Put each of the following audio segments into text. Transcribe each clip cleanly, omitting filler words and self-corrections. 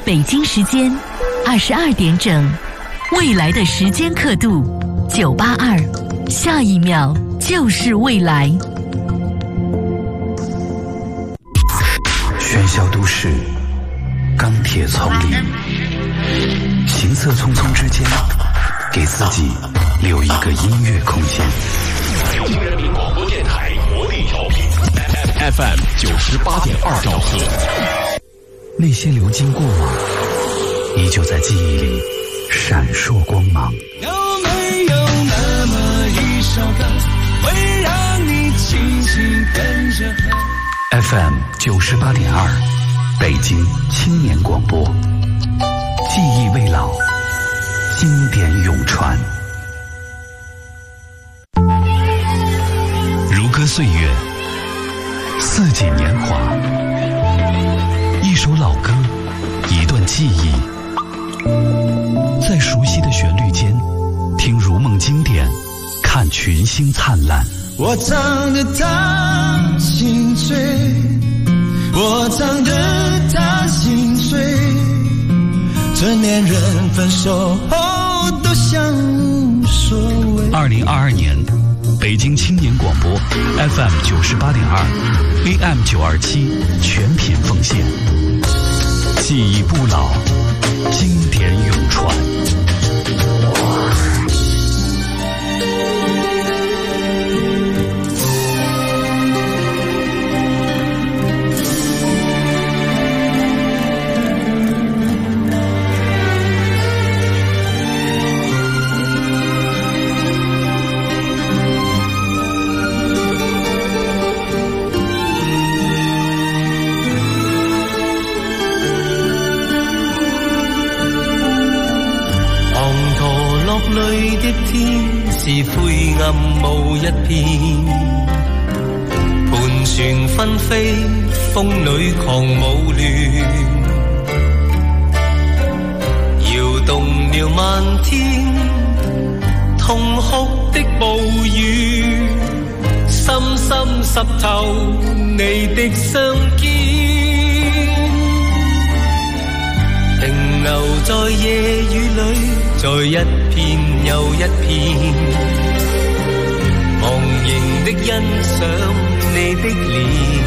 北京时间22点整，未来的时间刻度982，下一秒就是未来。 喧嚣都市，钢铁丛林，行色匆匆之间，给自己留一个音乐空间。 北京人民广播电台国力调频 FM 98.2兆赫。 那些流金过往，依旧在记忆里闪烁光芒。 有没有那么一首歌，会让你轻轻跟着和 ？FM 98.2，北京青年广播，记忆未老，经典永传。如歌岁月，四季年华，一首老歌，一段记忆，在熟悉的旋律间，听如梦经典，看群星灿烂。 我唱得他心碎，我唱得他心碎，成年人分手后都像无所谓。 2022年，北京青年广播 FM 98.2 AM 927全品奉献，记忆不老，经典永传。 是灰暗無一片，盤旋紛飛，風裏狂舞亂，搖動了漫天，痛哭的暴雨，深深濕透你的雙肩，停留在夜雨裏，在一片又一片，忘形的欣賞你的臉，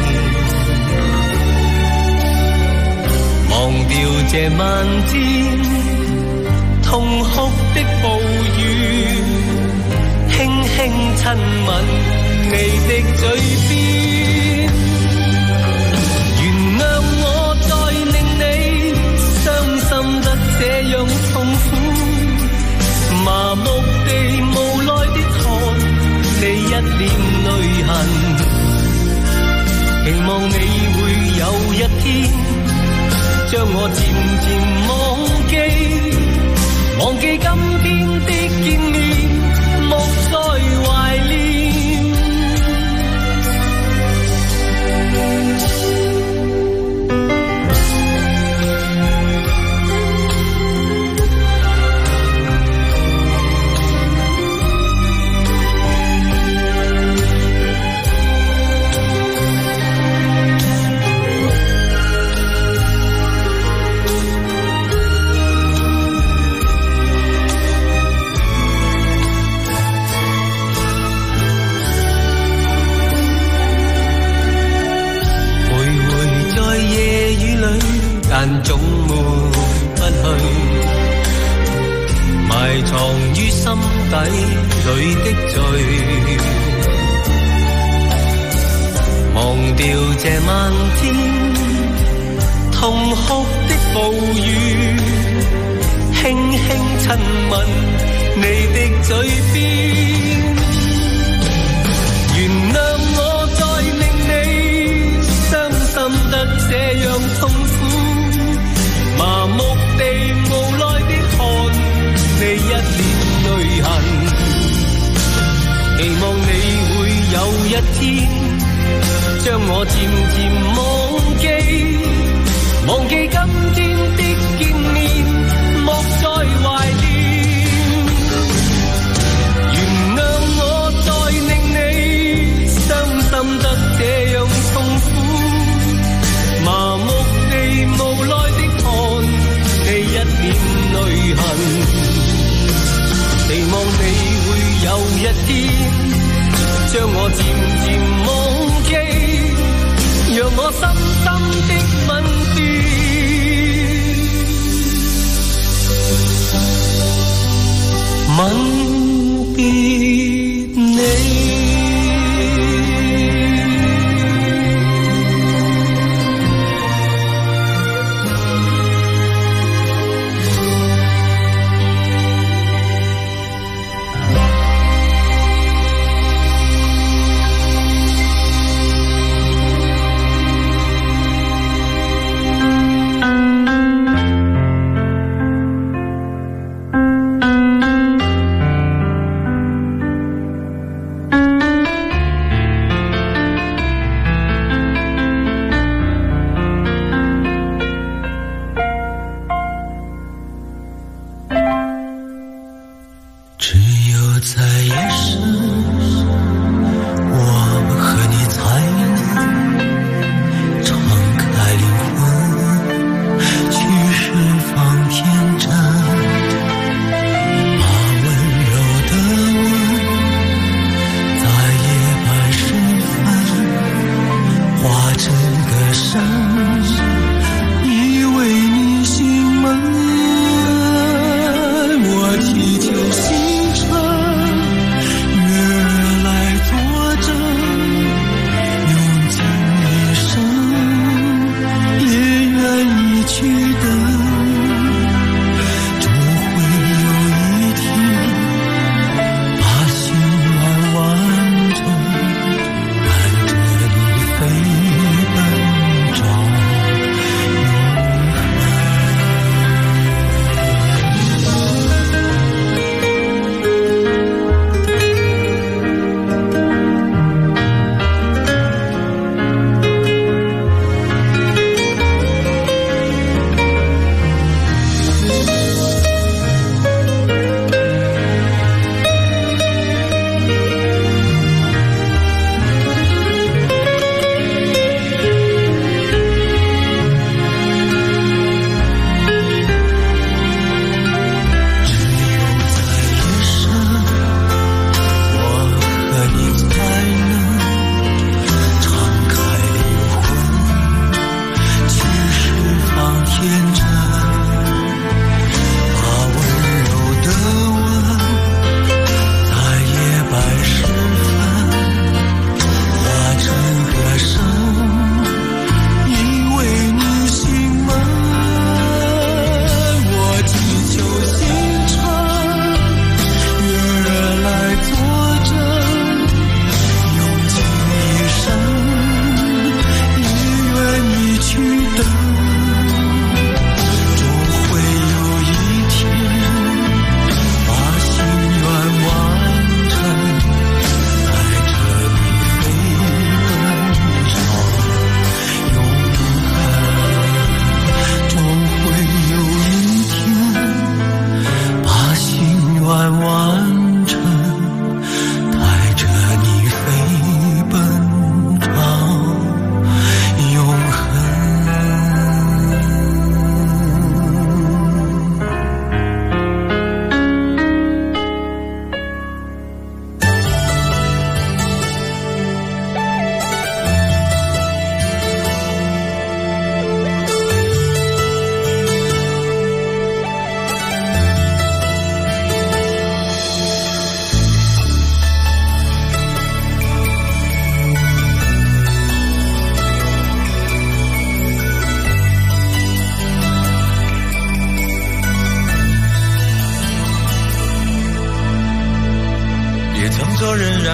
忘掉這漫天痛哭的暴雨，輕輕親吻你的嘴邊，原諒我再令你傷心得這樣痛苦，麻木地無奈的看你一臉淚痕，期望你會有一天將我漸漸忘記，忘記今天的見面，莫再懷念。但總抹不去，埋藏於心底裏的罪，忘掉這漫天痛哭的暴雨，輕輕親吻你的嘴邊，原諒我再令你傷心得這樣痛苦，麻木地無奈的看你一臉淚痕，期望你會有一天將我漸漸忘記，忘記今天的見面，莫再懷念，原諒我再令你傷心得這樣痛苦，麻木地無奈的看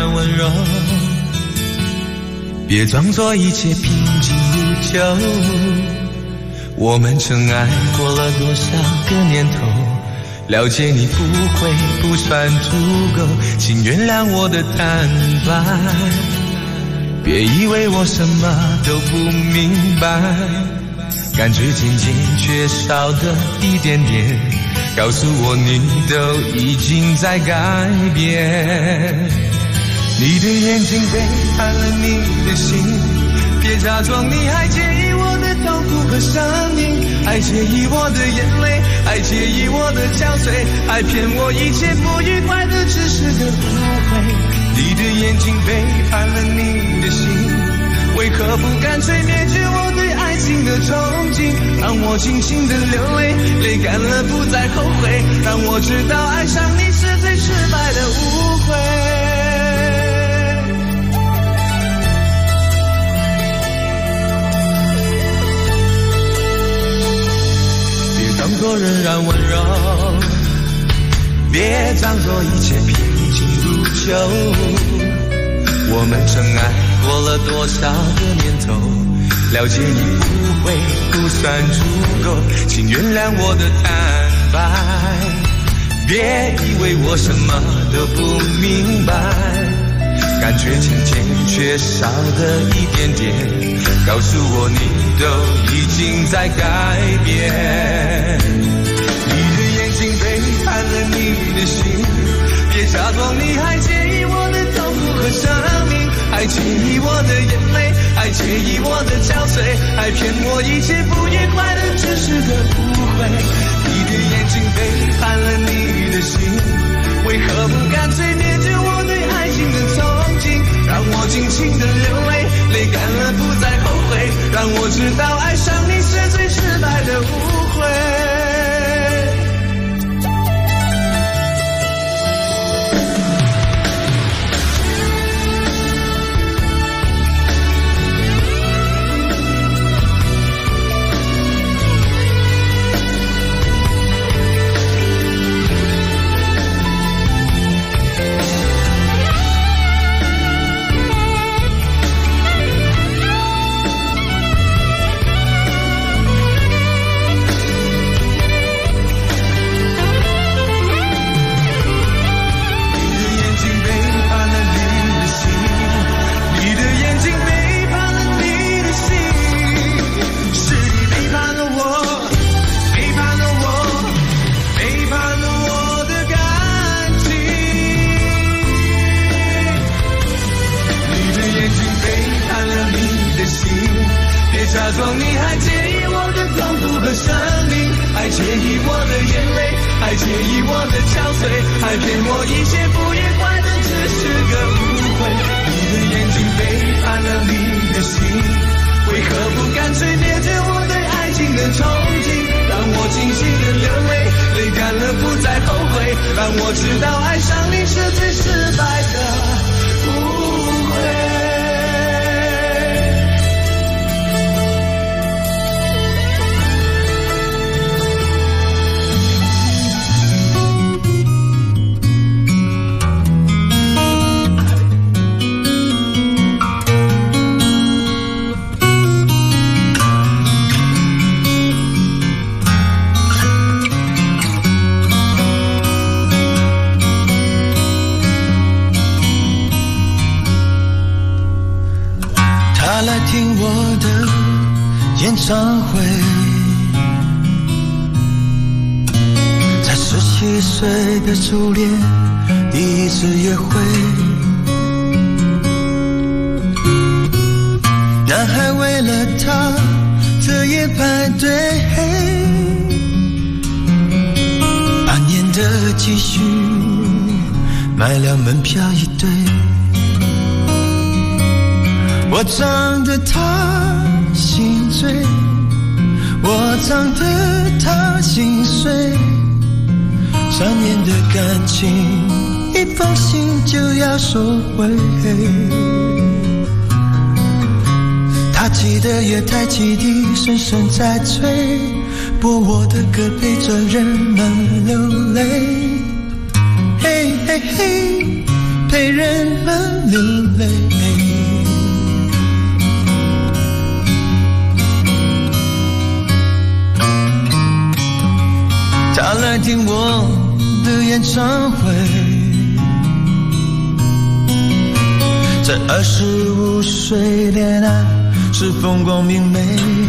然温柔，别装作一切平静如旧。我们曾爱过了多少个年头，了解你不算足够，请原谅我的坦白，别以为我什么都不明白，感觉渐渐缺少的一点点，告诉我你都已经在改变。你的眼睛背叛了你的心，别假装你还介意我的痛苦和伤心，还介意我的眼泪，还介意我的憔悴，还骗我一切不愉快的只是个误会。你的眼睛背叛了你的心，为何不干脆灭绝我对爱情的憧憬，让我尽情的流泪，泪干了不再后悔，让我知道爱上你是最失败的误会。别装作仍然温柔，别装作一切平静如旧。我们曾爱过了多少个年头，了解你不算足够，请原谅我的坦白，别以为我什么都不明白，感觉渐渐缺少的一点点，告诉我你都已经在改变。你的眼睛背叛了你的心，别假装你还介意我的痛苦和伤心，还介意我的眼泪，还介意我的憔悴，还骗我一切不愉快的只是个误会。你的眼睛背叛了你的心，为何不干脆灭绝我对爱情的憧憬，让我尽情的流泪，泪干了不再后悔，让我知道爱上你是最失败的误会。假装你还介意我的痛苦和生命，还介意我的眼泪，还介意我的憔悴，还骗我一切不愉快的只是个误会。你的眼睛背叛了你的心，为何不干脆灭绝我对爱情的憧憬，让我尽情的流泪，泪干了不再后悔，让我知道爱上你是最失败的误会。听我的演唱会，在17岁的初恋第一次约会，男孩为了她彻夜排队，半年的积蓄买了门票一对，我唱得他心醉，我唱得他心碎，3年的感情1封信就要收回，他记得月台汽笛声声在催，播我的歌陪着人们流泪，嘿嘿嘿，陪陪人们流泪。他来听我的演唱会，在25岁恋爱是风光明媚，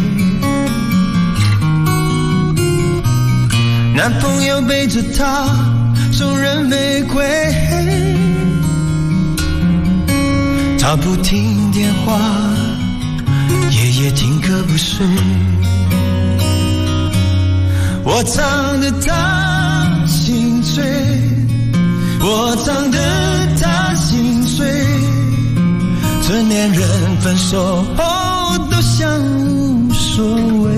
男朋友背着她送人玫瑰，她不听电话，夜夜听歌不睡，我唱得她心醉，我唱得她心碎，成年人分手后都像无所谓，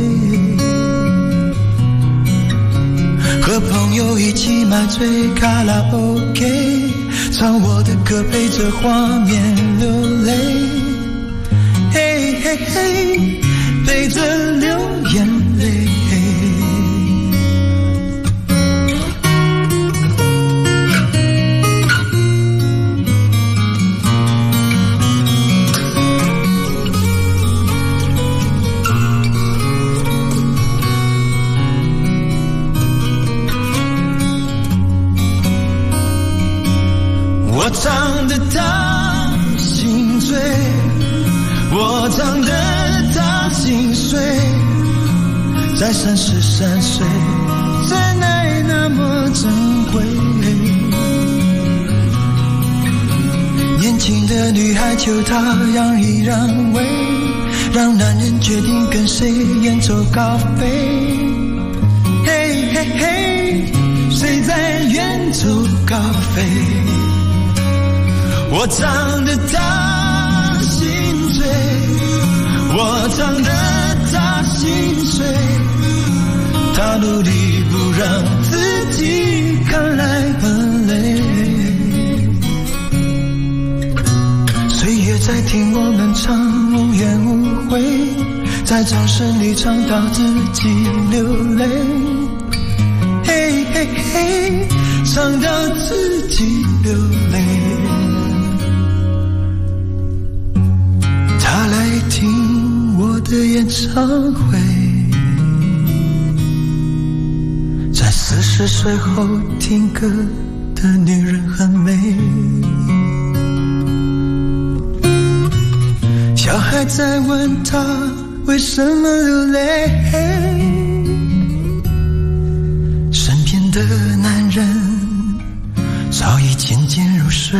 和朋友一起买醉卡拉 OK， 唱我的歌陪着画面流泪，嘿嘿嘿，陪着流眼泪。我唱得她心醉，我唱得她心碎，在33岁真爱那么珍贵，年轻的女孩求她让一让位，让男人决定跟谁远走高飞，嘿嘿嘿，谁在远走高飞，我唱得她心醉，我唱得她心碎，她努力不让自己看来很累，岁月在听我们唱无怨无悔，在掌声里唱到自己流泪，嘿嘿嘿，唱到自己流泪。他来听我的演唱会，在40岁后听歌的女人很美，小孩在问他为什么流泪，身边的男人早已渐渐入睡，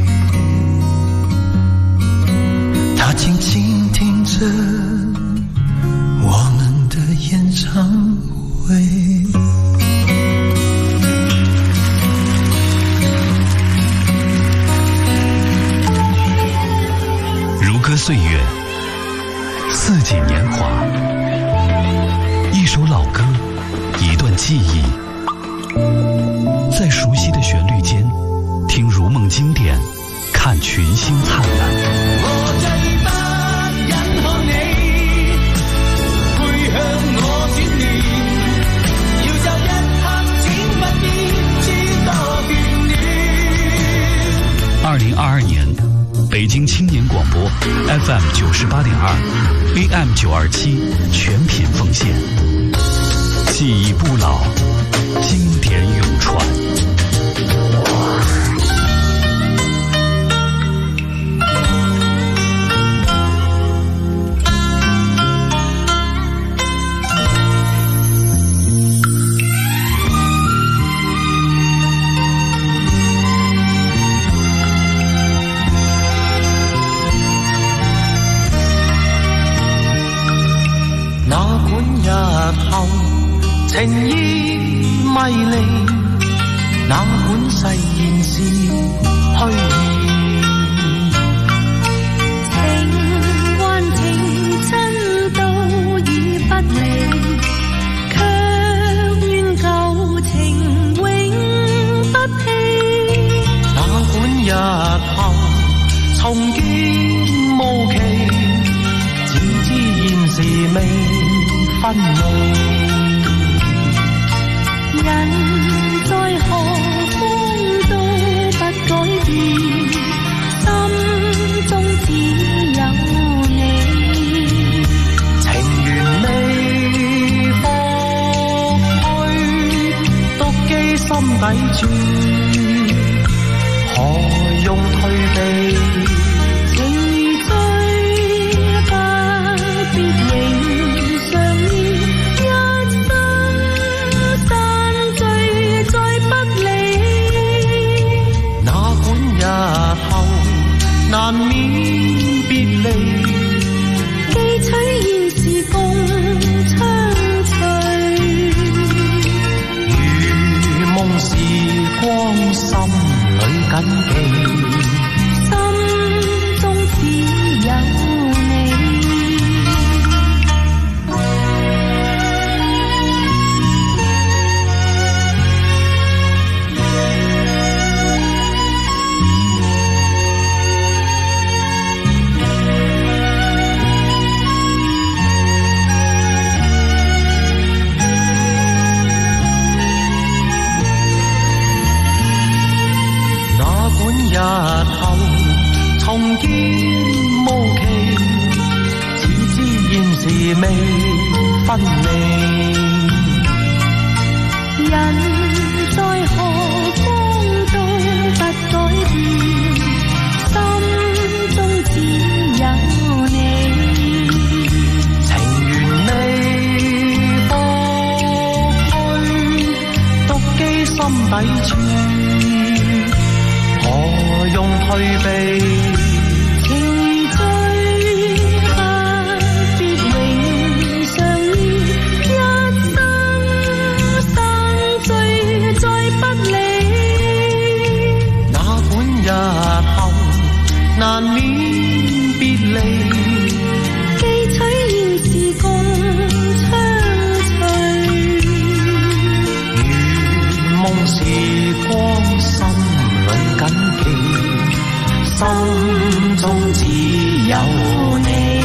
他静静听着我们的演唱会。 如歌岁月，四季年华，一首老歌，一段记忆，在熟悉的旋律间，听如梦经典，看群星灿烂。 我最不忍看你背向我轉念，要就一刻請不見知多眷戀。 2022年，北京青年广播 FM 98.2 AM 927全品奉献，记忆不老，经典永传。 情意迷離，哪管世現是虛擬。 情還情真都已不離，卻願舊情永不棄。 哪管日後重見無期，只知現時未分離。 人在何方都不改變， 底轉，何用退避？ 情如醉，不必永相依，一生散聚再不離。 哪管日後難免別離， 記取現時共相隨。 如夢時光心裏緊記， 心中只有你。 日後重見無期，只知現時未分離。 人在何方都不改變，心中只有你。 情緣未復去，獨記心底處，何用退避？ 情如醉，不必永相依，一生散聚再不離。 哪管日後難免別離， 記取現時共相隨。 如夢時光心裏緊記，心中只有你。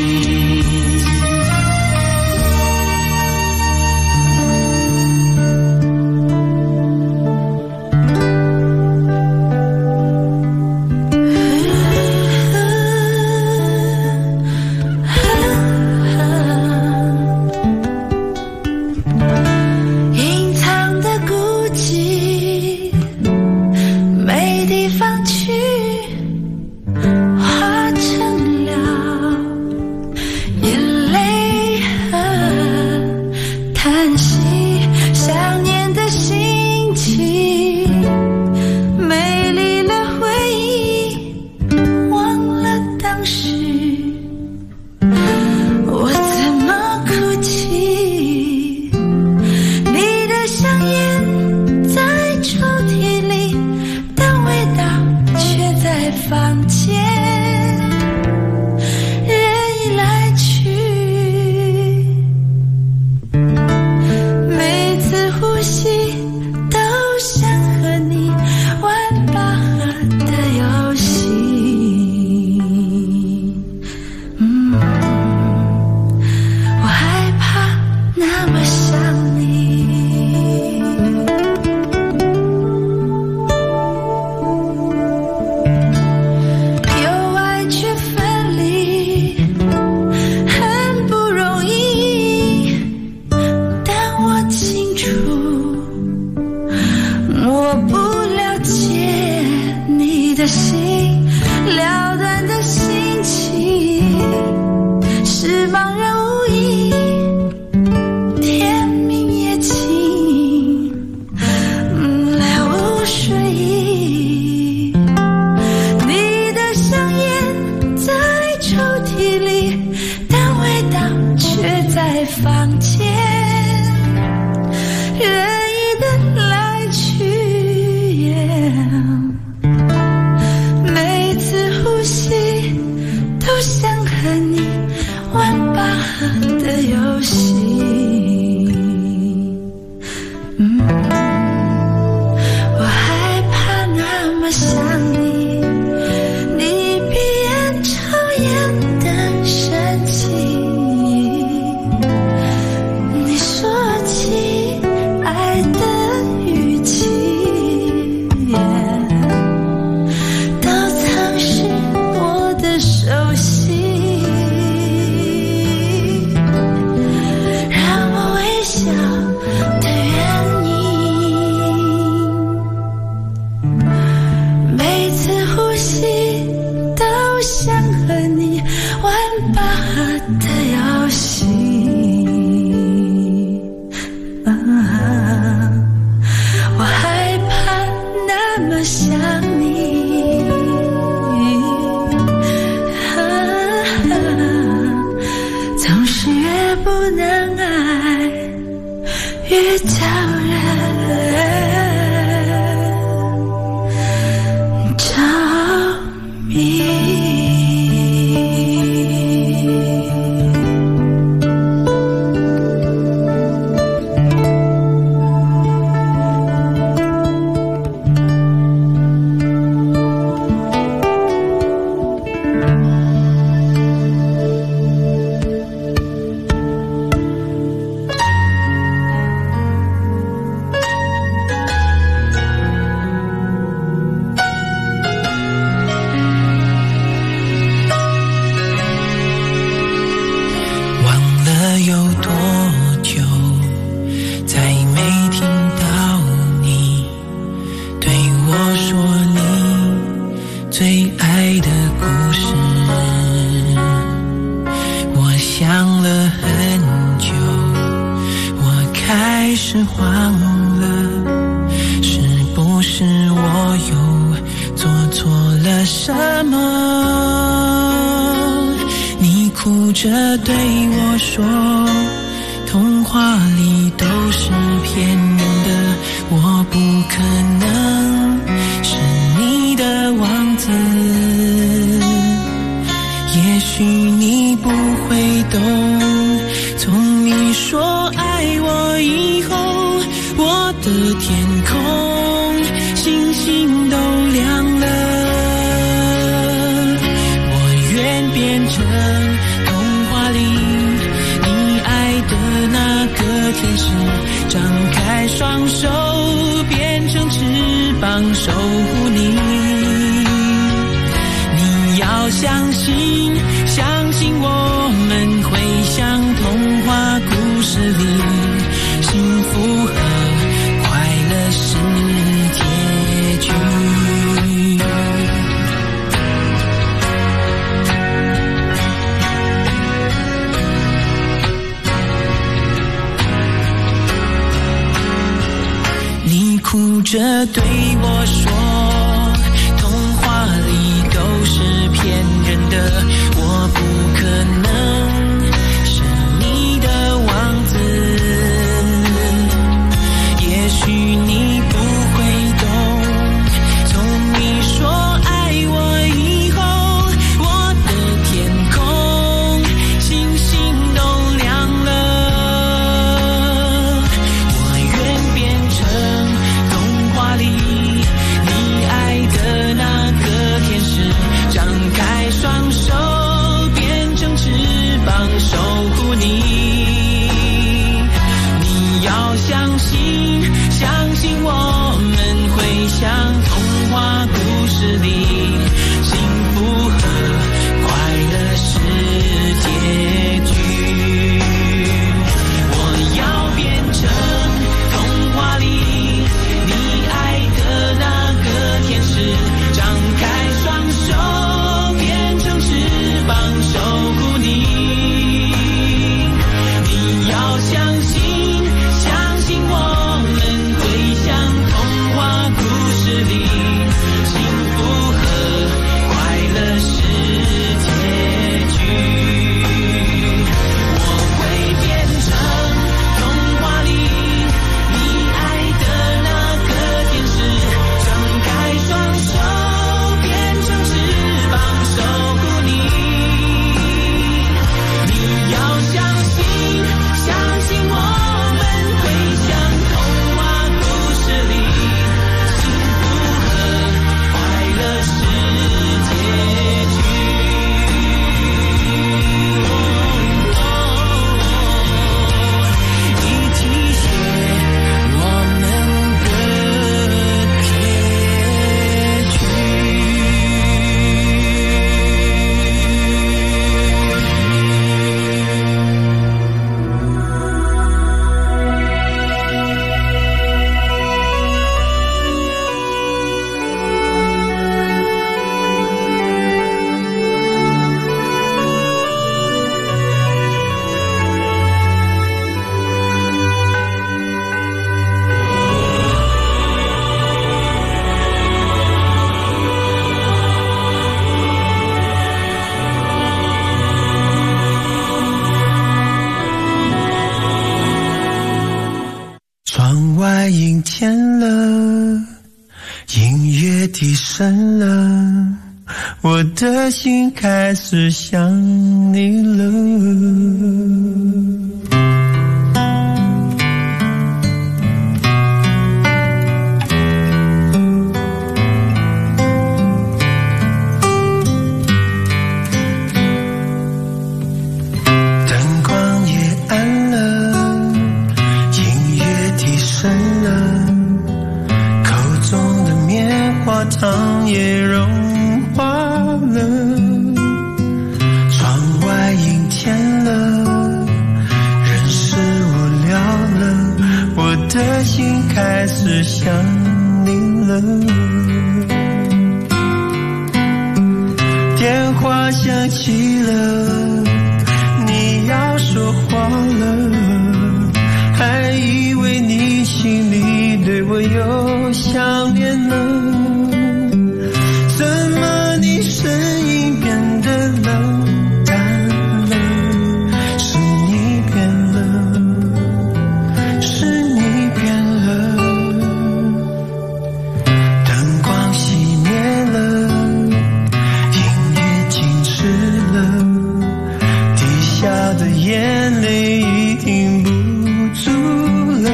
隐藏的孤寂，没地方去，化成了眼泪和叹息，想念的心情，美丽了回忆，忘了当时我怎么哭泣。你的香烟在抽屉里，但味道却在房间。人已来去，每次呼吸都想和你玩拔河的游戏。我害怕那么想你。有爱却分离，很不容易，但我清楚，我不了解你的心，了断的心情是茫然无依，天明也晴，了无睡意。你的香烟在抽屉里，但味道却在房间。人已的来去，每次呼吸都想和你玩拔河的游戏。我害怕那么想你，你比烟抽烟更深情。你说起爱遇到人着迷。 是你外阴天了，音乐低声了，我的心开始想你了。糖也融化了，窗外阴天了，人是无聊了，我的心开始想你了。电话响起了，你要说话了，还以为你心里对我有想念了。声音变得冷淡了，是你变了，是你变了。灯光熄灭了，音乐静止了，滴下的眼泪已停不住了。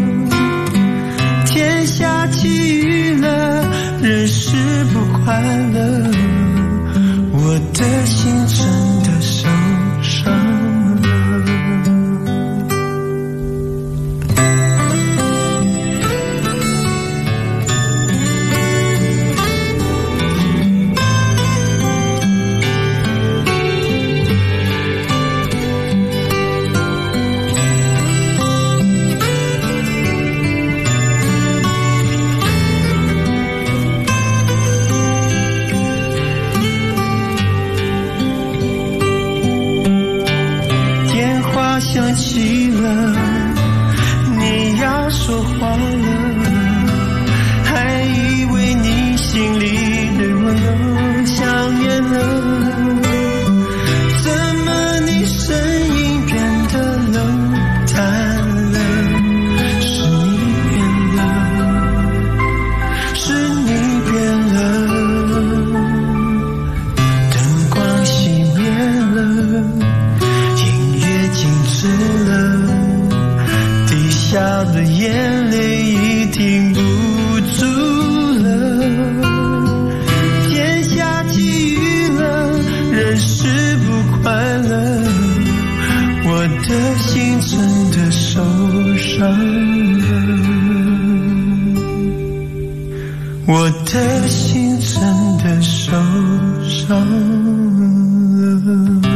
天下起雨了，人是不快乐，我的心真的受伤了。想起了，你要说话了，还以为你心里对我有想念了。怎么你声音变得冷淡了？是你变了，是你变了。灯光熄灭了，静止了，滴下的眼泪已停不住了。天下起雨了，人是不快乐，我的心真的受伤了，我的心真的受伤了。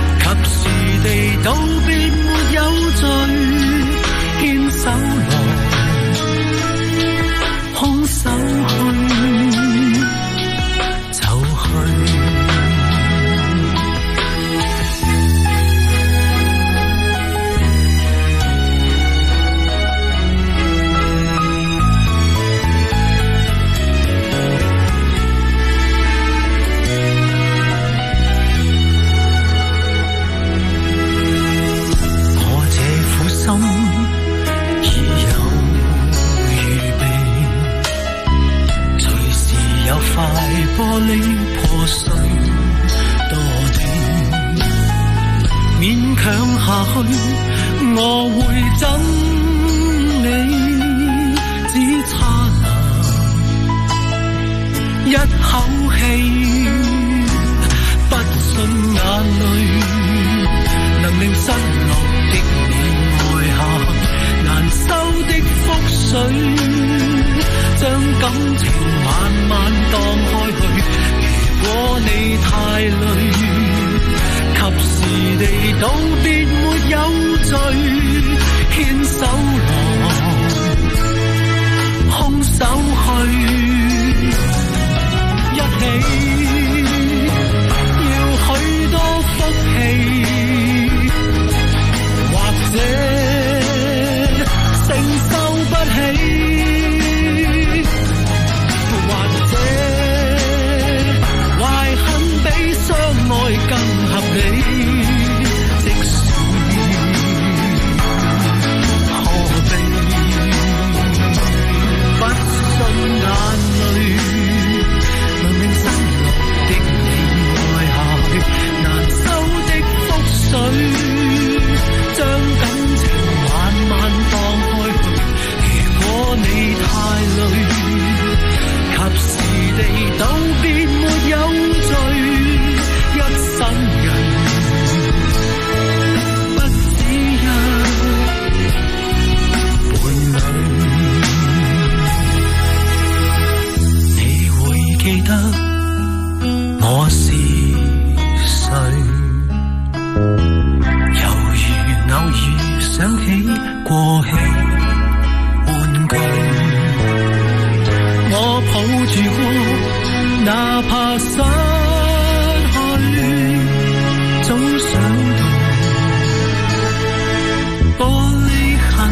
道別沒有罪，牽手來心已有預備，隨時有塊玻璃破碎多地，勉強下去我會憎你，只差那一口氣，不信眼淚能令失落的你愛下難收的覆水，將感情慢慢蕩開去。如果你太累，及時地道別沒有罪，牽手來空手去，一起要許多福氣，或者承受不起，或者懷恨比相愛更合理，即使何必不信眼淚能令失落的你愛下去難收的覆水，將感情慢慢蕩開去。如果你太累，及時地道別沒有罪，一生人不止一伴侶。你會記得我是誰？猶如偶爾想起過氣玩具，我抱住過，哪怕失去，總想到玻璃痕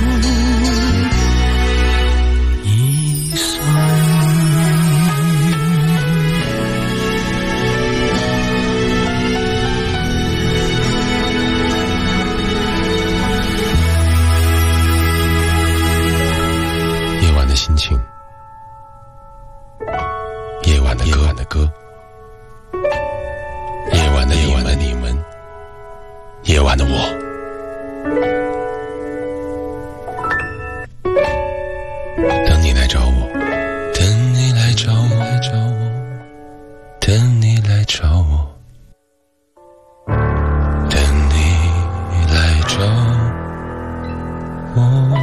已碎。 夜晚的心情，夜晚的歌，夜晚的你们，夜晚的我。等你来找我，等你来找我，等你来找我，等你来找我。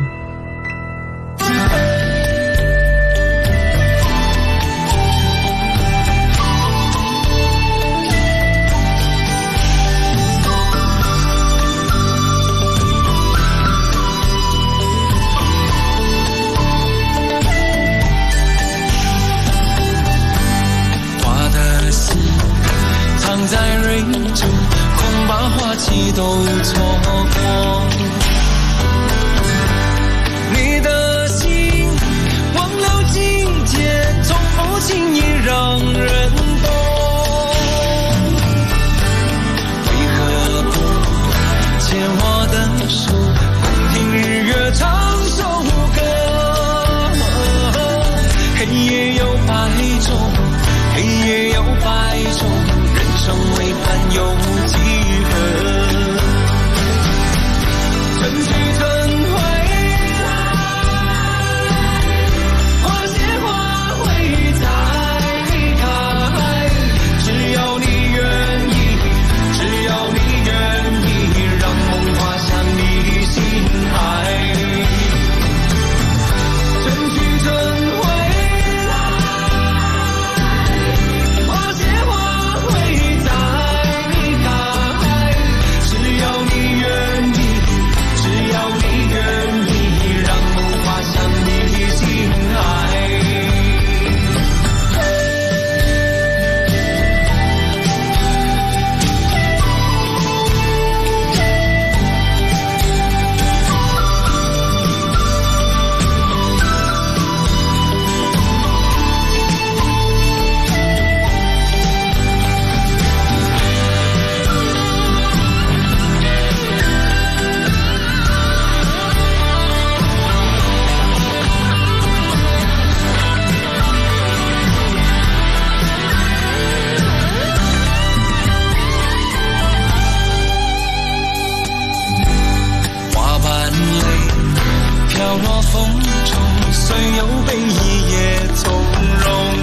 藏在蕊中，恐把花期都错过。 若风中，虽有悲意也从容。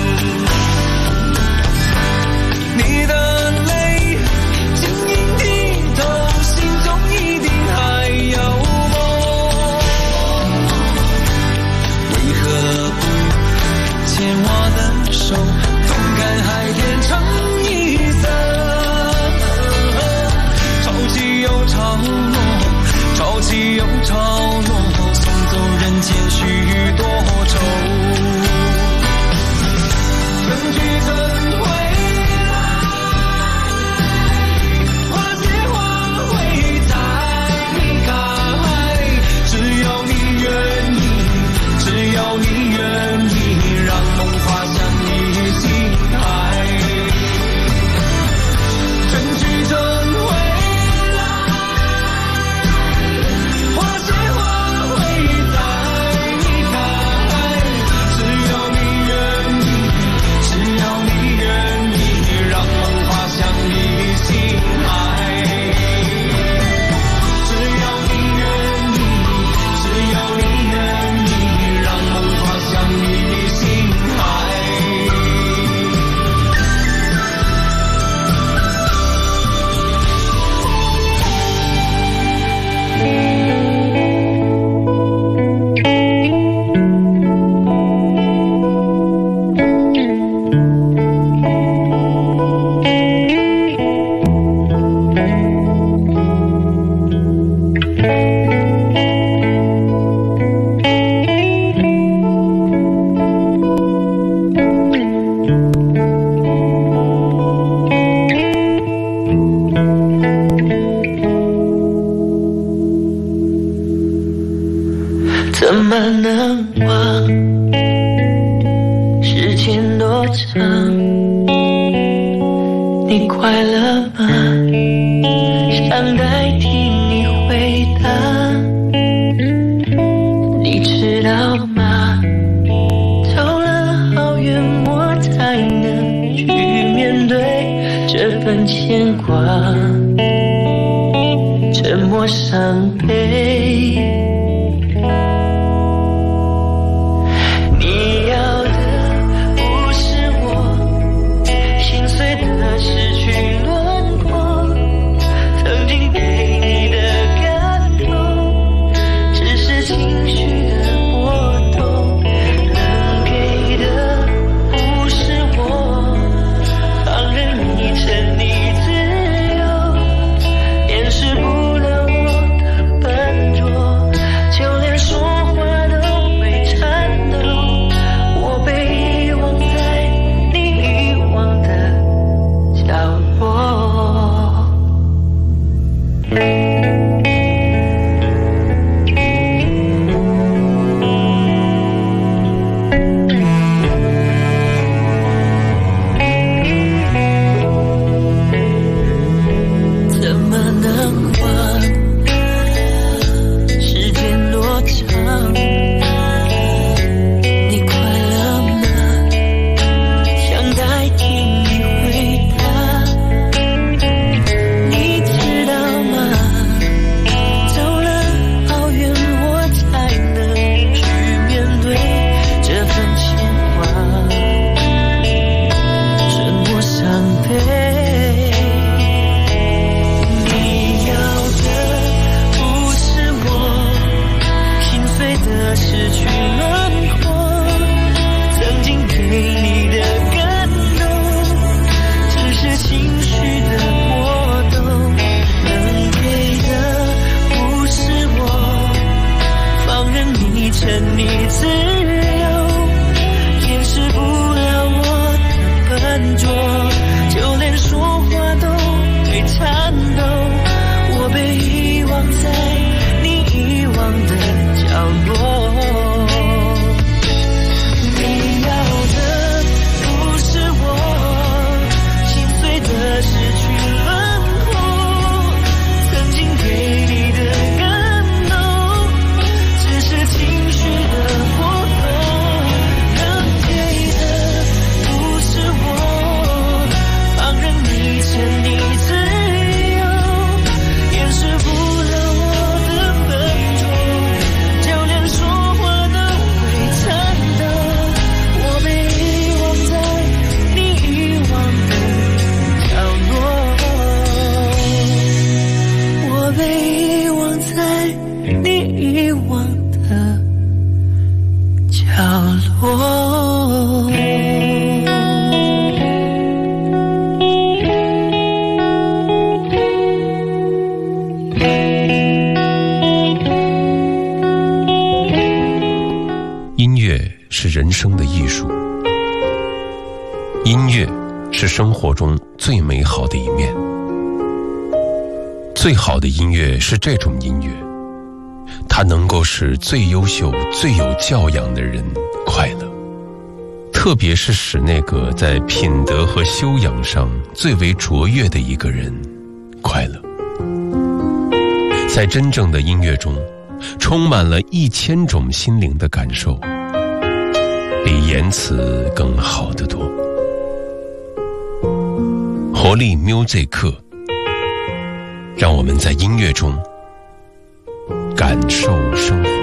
你的泪晶莹剔透，心中一定还有梦。为何不牵我的手，分开海天成一色？潮起又潮落，潮起又潮落，送走人间许多愁。春去春回来，花谢花会再开。只要你愿意，只要你愿意，让梦滑向你心海。春去春回来，花谢花会再开。只要你愿意，只要你愿意，让梦滑向你心海。只要你愿意，只要你愿意，让梦滑向你心海。怎么能忘？时间多长？你快乐吗？想代替你回答。你知道吗？走了好远，我才能去面对这份牵挂，沉默伤悲。情绪的波动。 是人生的艺术，音乐是生活中最美好的一面。最好的音乐是这种音乐，它能够使最优秀、最有教养的人快乐，特别是使那个在品德和修养上最为卓越的一个人快乐。在真正的音乐中，充满了1000种心灵的感受，比言辞更好得多。活力 Music 课，让我们在音乐中感受生活。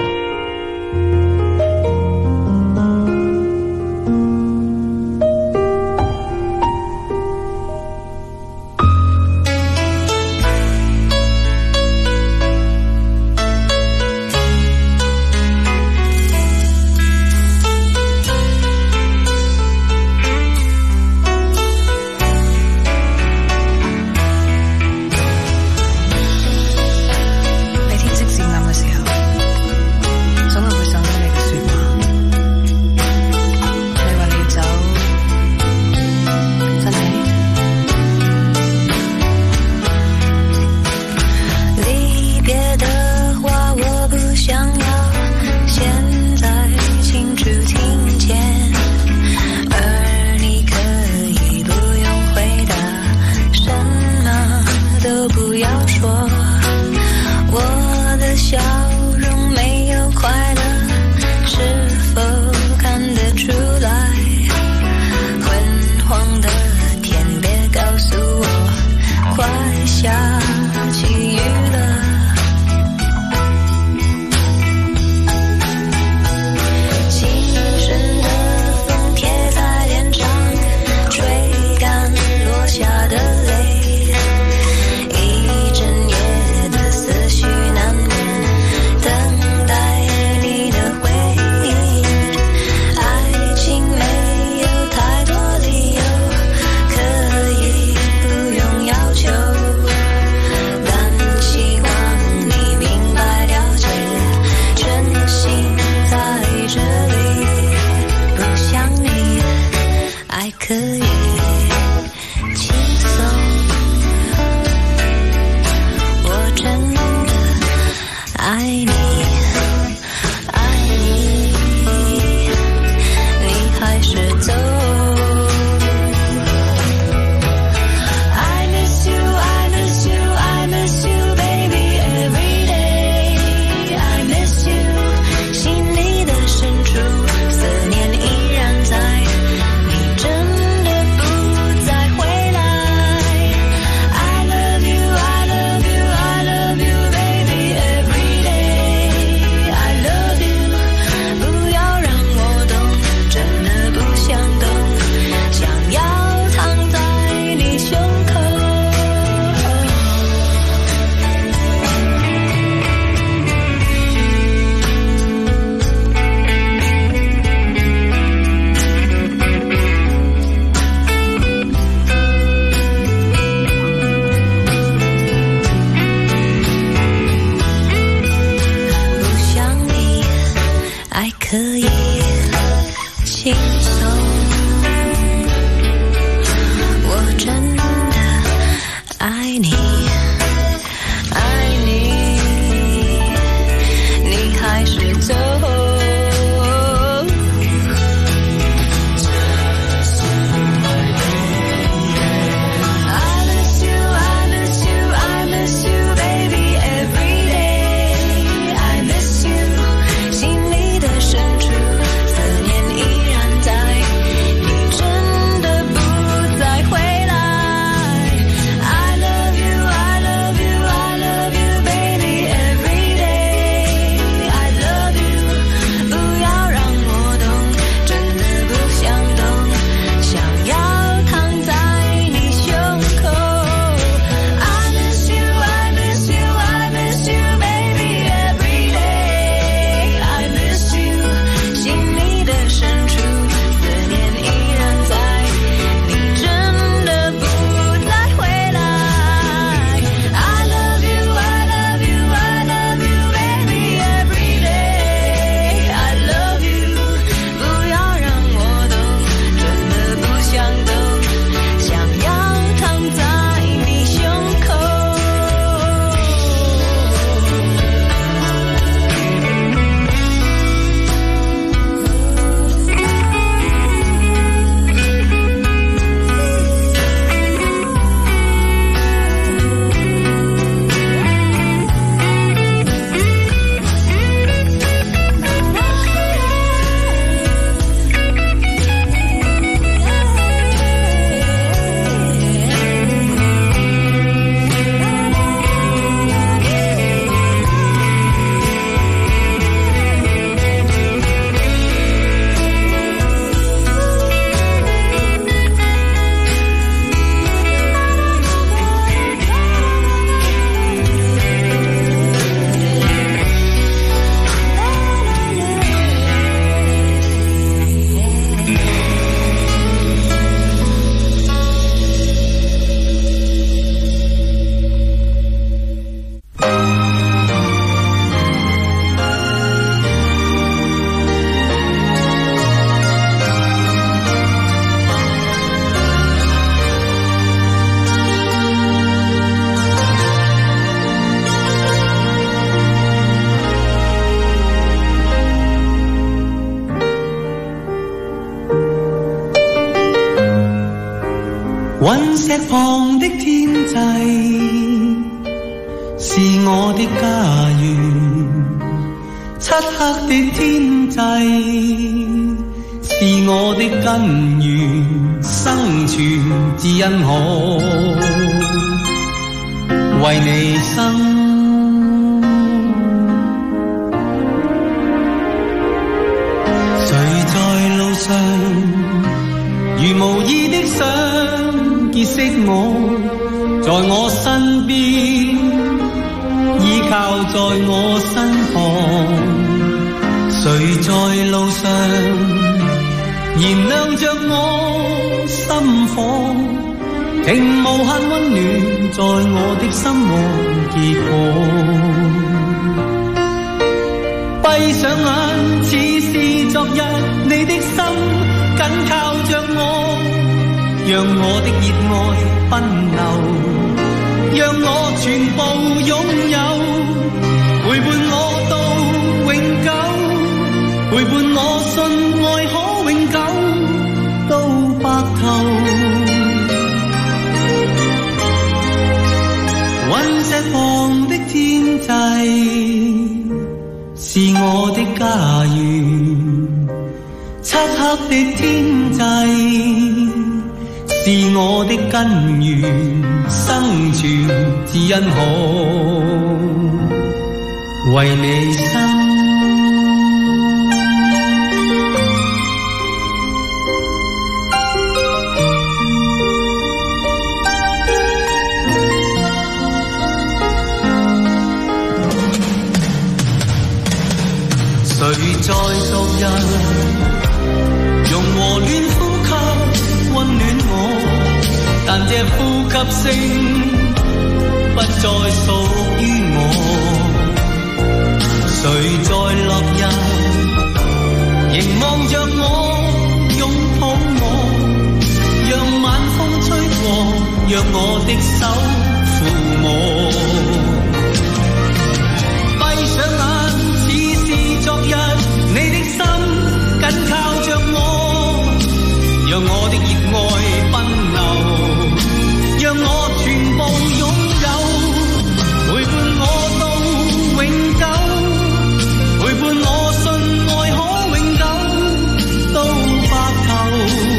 雲石旁的天際是我的家園，漆黑的天際是我的根源，生存只因可為你生。誰在路上如無意的想結識我，在我身邊依靠在我身旁。誰在路上燃亮着我心火，停無限溫暖在我的心窩結果。閉上眼似是昨日，你的心緊靠着我，讓我的熱愛奔流，讓我全部擁有，陪伴我到永久，陪伴我信愛可永久到白頭。隕石旁的天際是我的家園，漆黑的天際是我的根源，生存只因可為你生。誰在昨日用和暖呼吸溫暖我，但這呼吸聲不再屬於我。誰在落日凝望着我，擁抱我，讓晚風吹過，讓我的手撫摸。閉上眼昨日你的心緊靠着我，讓我的熱愛奔流，讓我全部擁有，陪伴我到永久，陪伴我信愛可永久到白頭。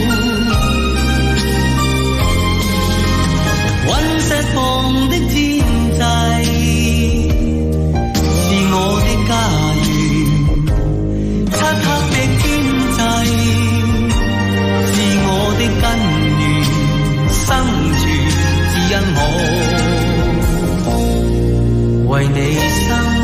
隕石旁的天際是我的家園，漆黑的天際是我的根源，生存只因可為你生。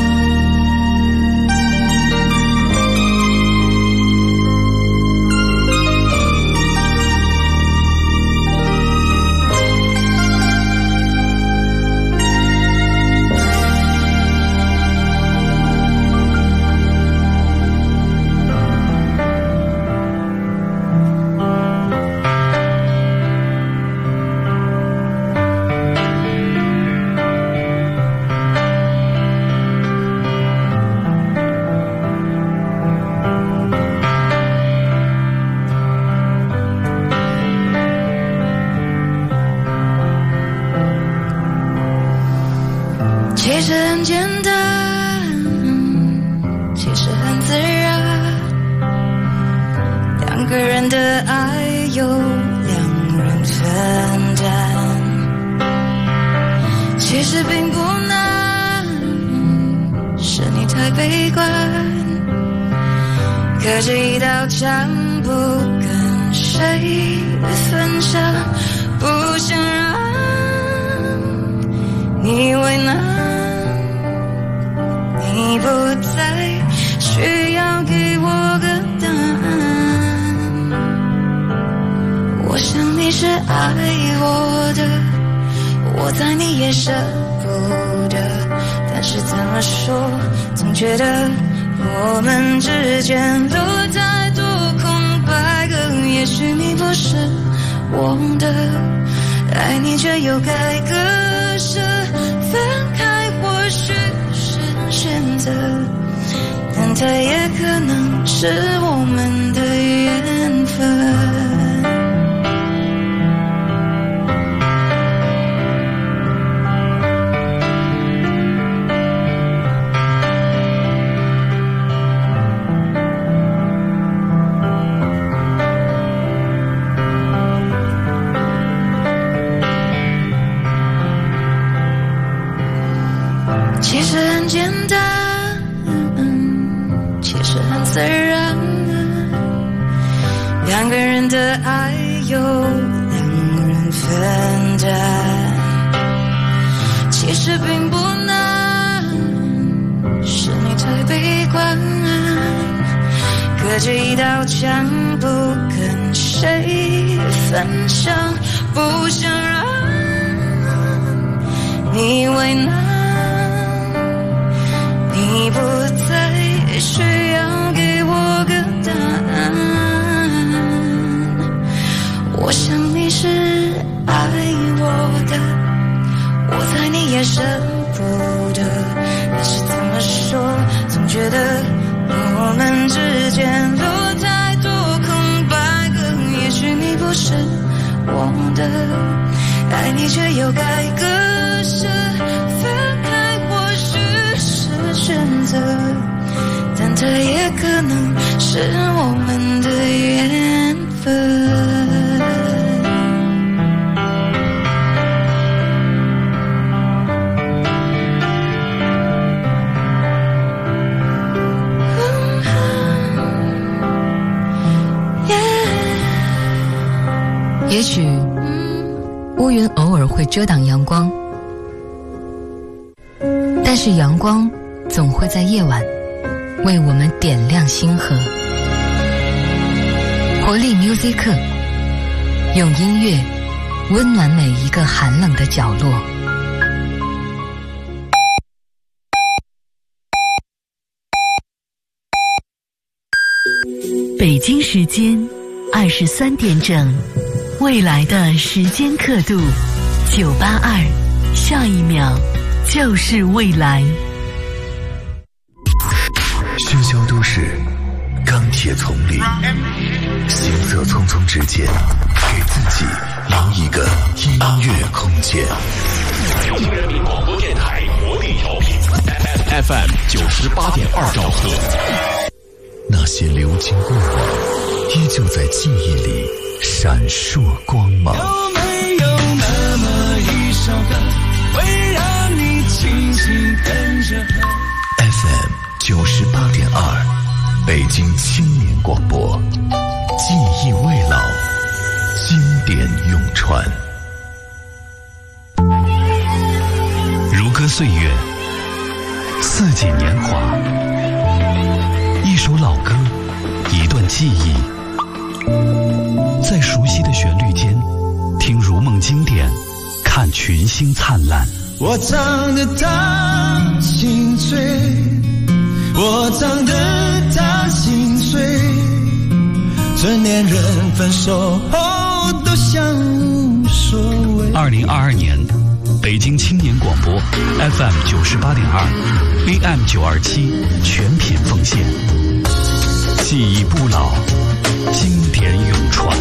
可这一道墙不跟谁分享，不想让你为难，你不再需要给我个答案。我想你是爱我的，我猜你也舍不得，但是怎么说总觉得我们之间留太多空白格，也许你不是我的，爱你却又该割舍，分开或许是选择，但它也可能是我们的缘分。 虽然两个人的爱由两个人分担，其实并不难，是你太悲观，隔着一道墙不跟谁分享，不想让你为难，你不再需要给我个答案，我想你是爱我的，我猜你也舍不得，但是怎么说，总觉得我们之间留太多空白格，也许你不是我的，爱你却又该割舍，分开或许是选择，但它也可能是我们的缘分。 也许乌云偶尔会遮挡阳光，但是阳光总会在夜晚为我们点亮星河。活力 Music 课，用音乐温暖每一个寒冷的角落。 北京时间23点整，未来的时间刻度982，下一秒就是未来。 喧嚣都市，钢铁丛林，行色匆匆之间，给自己留一个音乐空间。 北京人民广播电台活力调频 FM 98.2兆赫。 那些流金过往，依旧在记忆里闪烁光芒。 有没有那么一首歌，会让你轻轻跟着和 FM 98.2，北京青年广播，记忆未老，经典永传。 如歌岁月，四季年华，一首老歌，一段记忆，在熟悉的旋律间，听如梦经典，看群星灿烂。 我唱得他心碎，我唱得他心碎，成年人分手后都像无所谓。 2022年，北京青年广播 FM 98.2 AM 927全品奉献，记忆不老，经典永传。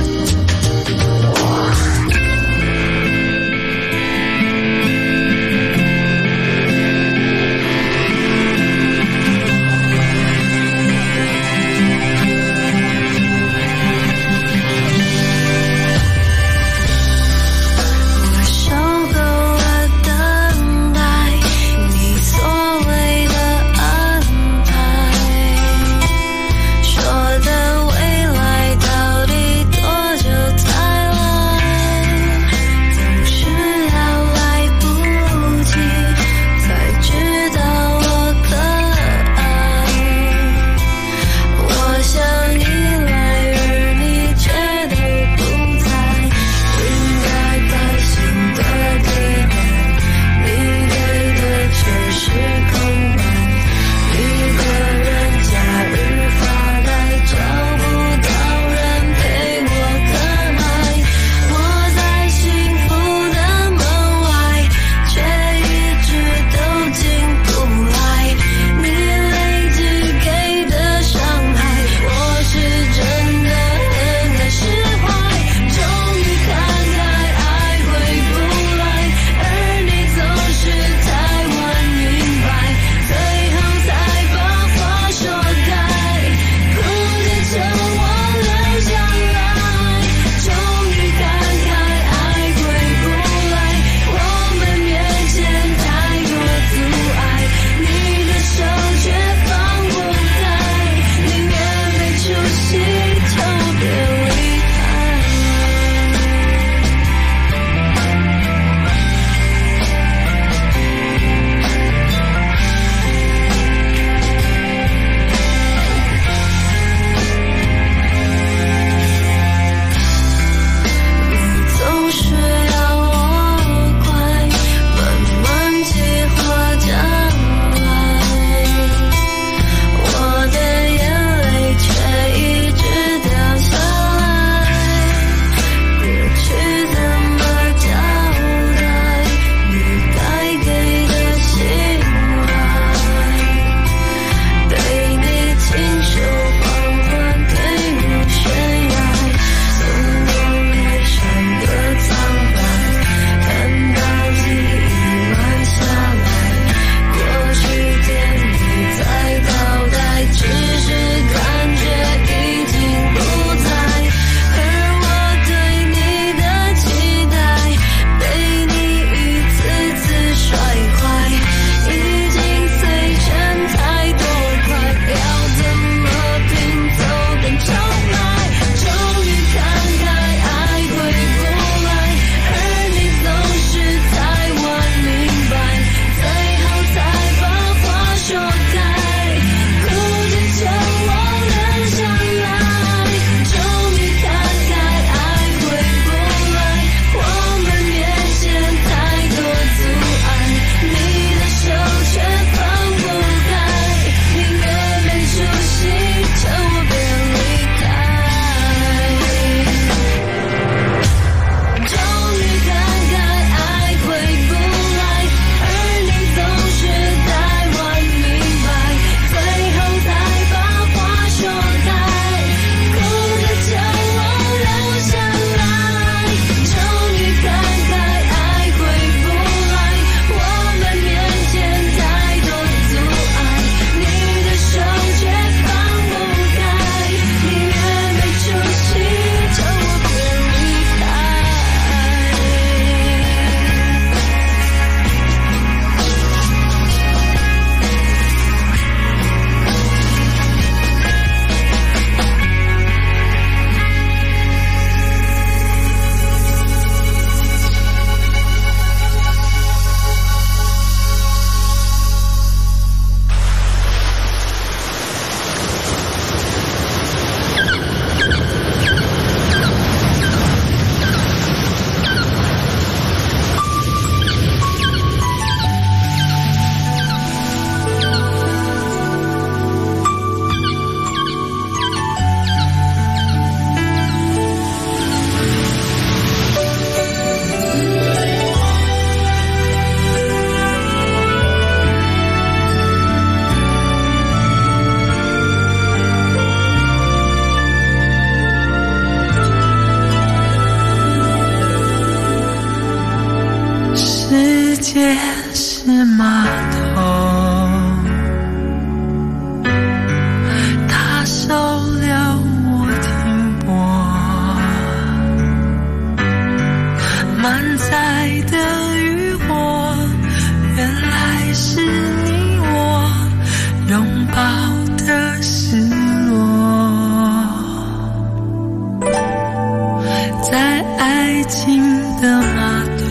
情的码头，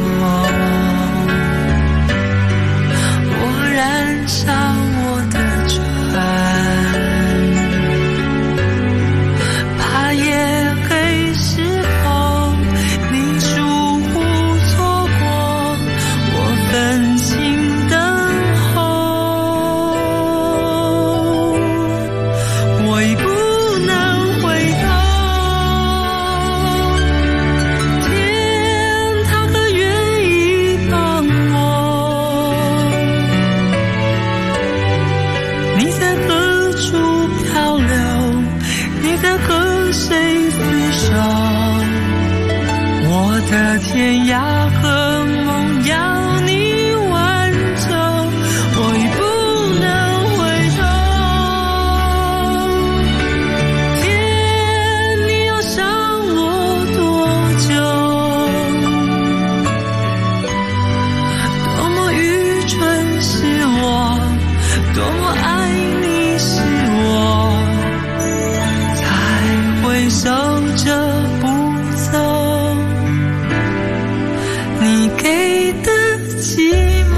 我燃烧我的船，怕夜黑时候你疏忽错过，我分心等候，我已不能回头。天，它可愿意帮我？你在何处漂流？你在和谁厮守？我的天涯和梦要你挽救，我已不能回头。天，你要伤我多久？多么愚蠢是我，多么爱你是我，才会守着不走你给的寂寞。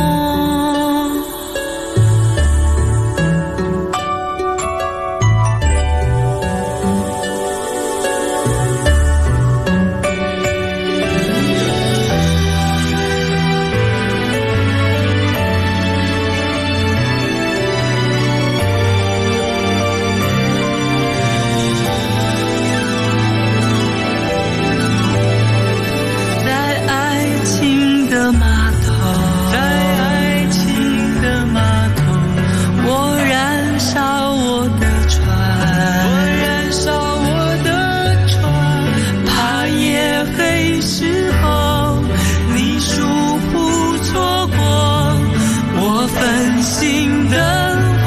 在爱情的码头，在爱情的码头，我燃烧我的船，我燃烧我的船，怕夜黑时候你疏忽错过，我分心等候，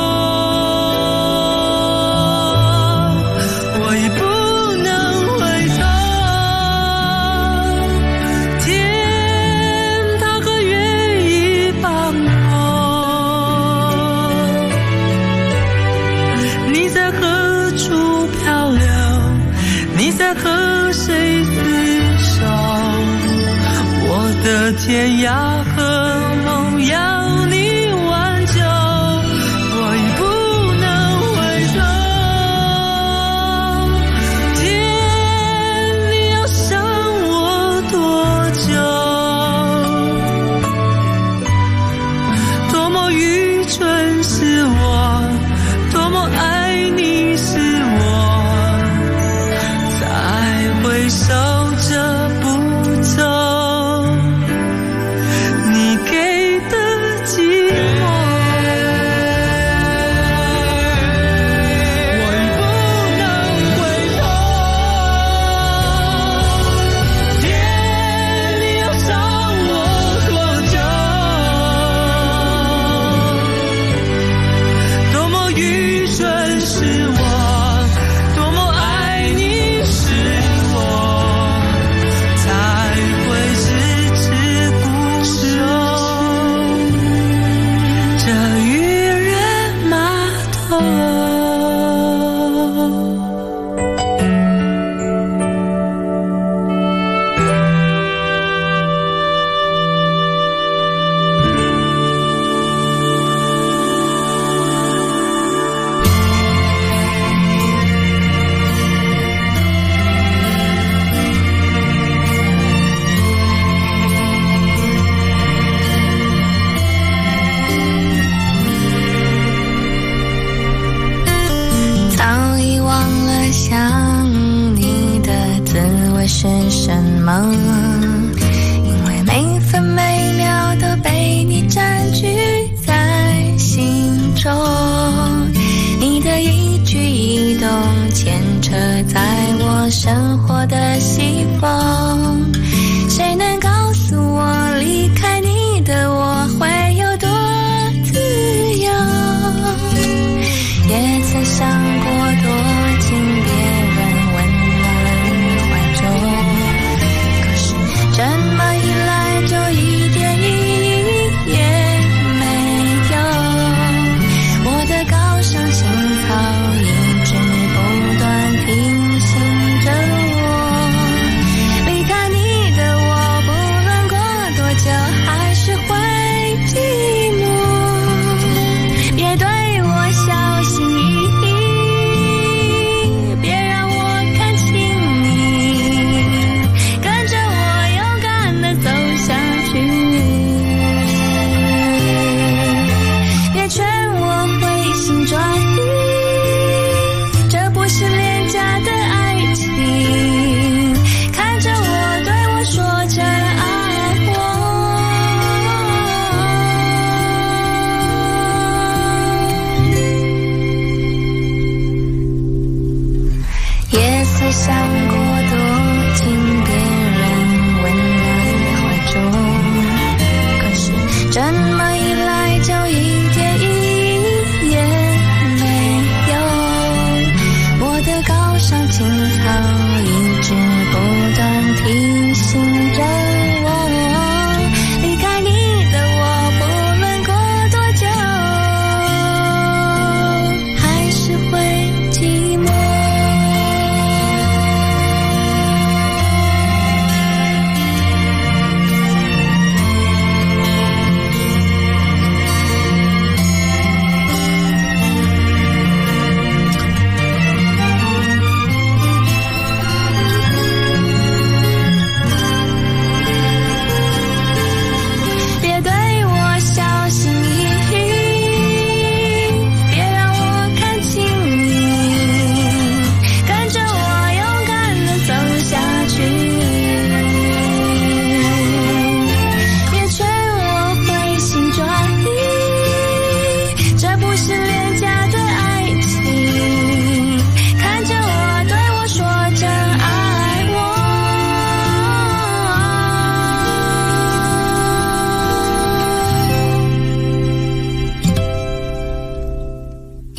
我已不能回头。天，它可愿意帮我？你在何处漂流？你在和谁厮守？我的天涯和梦要你挽救，我已不能回头。天，你要伤我多久？多么愚蠢是我，多么爱你是我，才会守着不走你给的寂寞。我已不能回头。天，你要伤我多久？多么愚蠢是我，多么爱你是我，才会迟迟固守这渔人码头。早已忘了想你的滋味是什么，因为每分每秒都被你占据在心中，你的一举一动牵扯在我生活的西风，谁能告诉我离开你的我会有多自由？也曾想过躲进别人温暖怀中，可是这么一来就一点意义也没有。我的高尚情操一直不断提醒着我，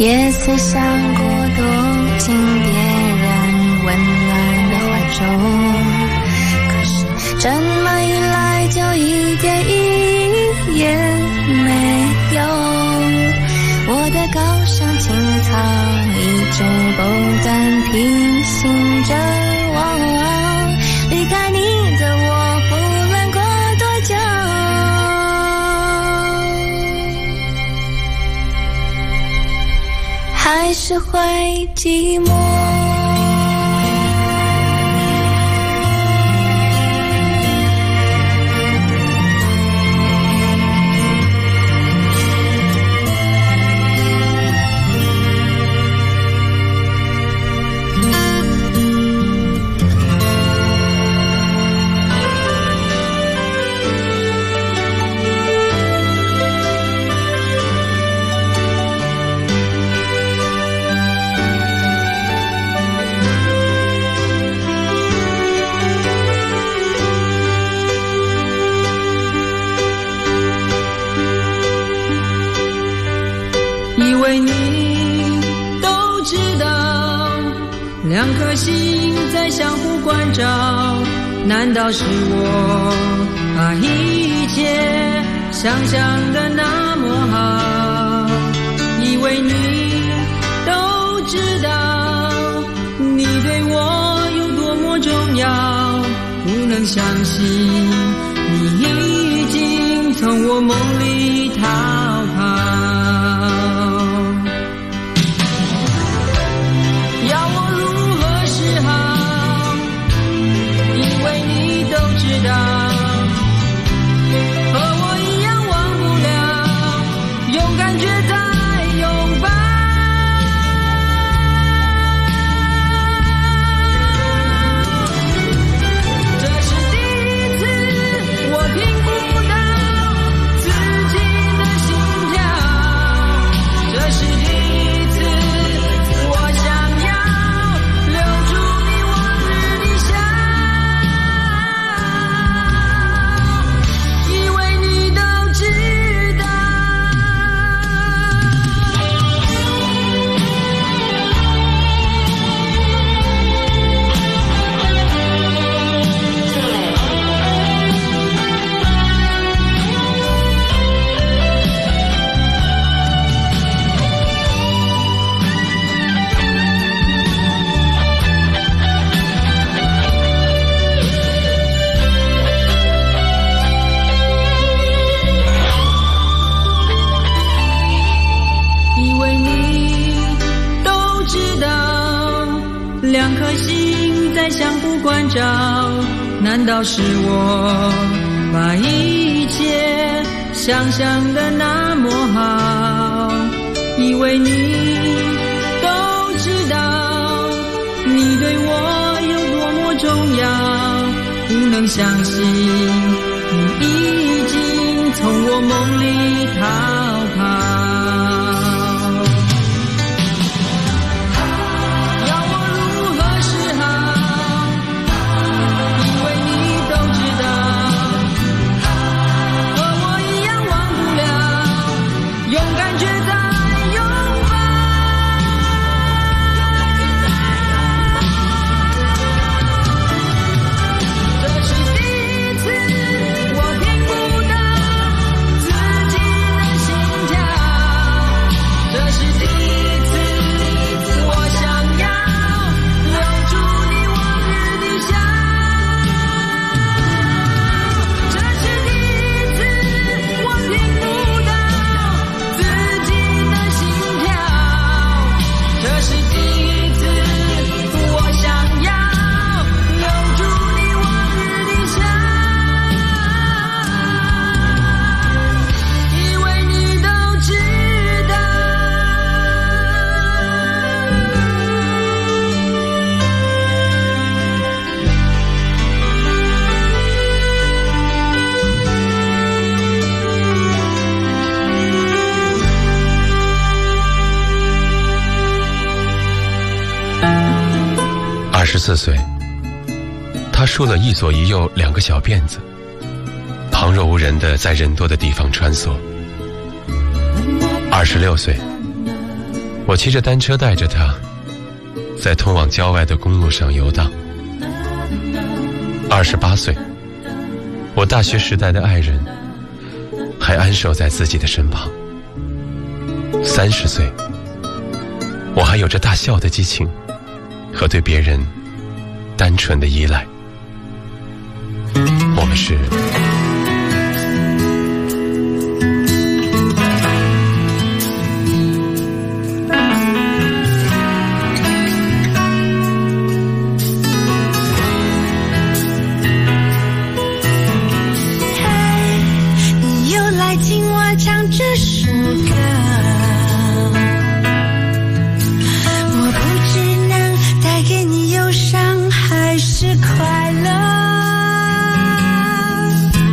也曾想过躲进别人温暖的怀中，可是这么一来就一点意义也没有。我的高尚青草一直不断平行着我，离开你的我不论过多久，还是会寂寞。 以为你都知道，两颗心在相互关照，难道是我把一切想象的那么好？以为你都知道，你对我有多么重要，不能相信你已经从我梦里逃跑。两颗心在相互关照，难道是我把一切想象的那么好？以为你都知道，你对我有多么重要，不能相信你已经从我梦里逃跑。 24岁，他梳了一左一右2个小辫子，旁若无人地在人多的地方穿梭。26岁， 我骑着单车带着他，在通往郊外的公路上游荡。28岁，我大学时代的爱人还安守在自己的身旁。30岁，我还有着大笑的激情和对别人单纯的依赖。我们是你又来听我唱这首歌，我不知能带给你忧伤还是快乐。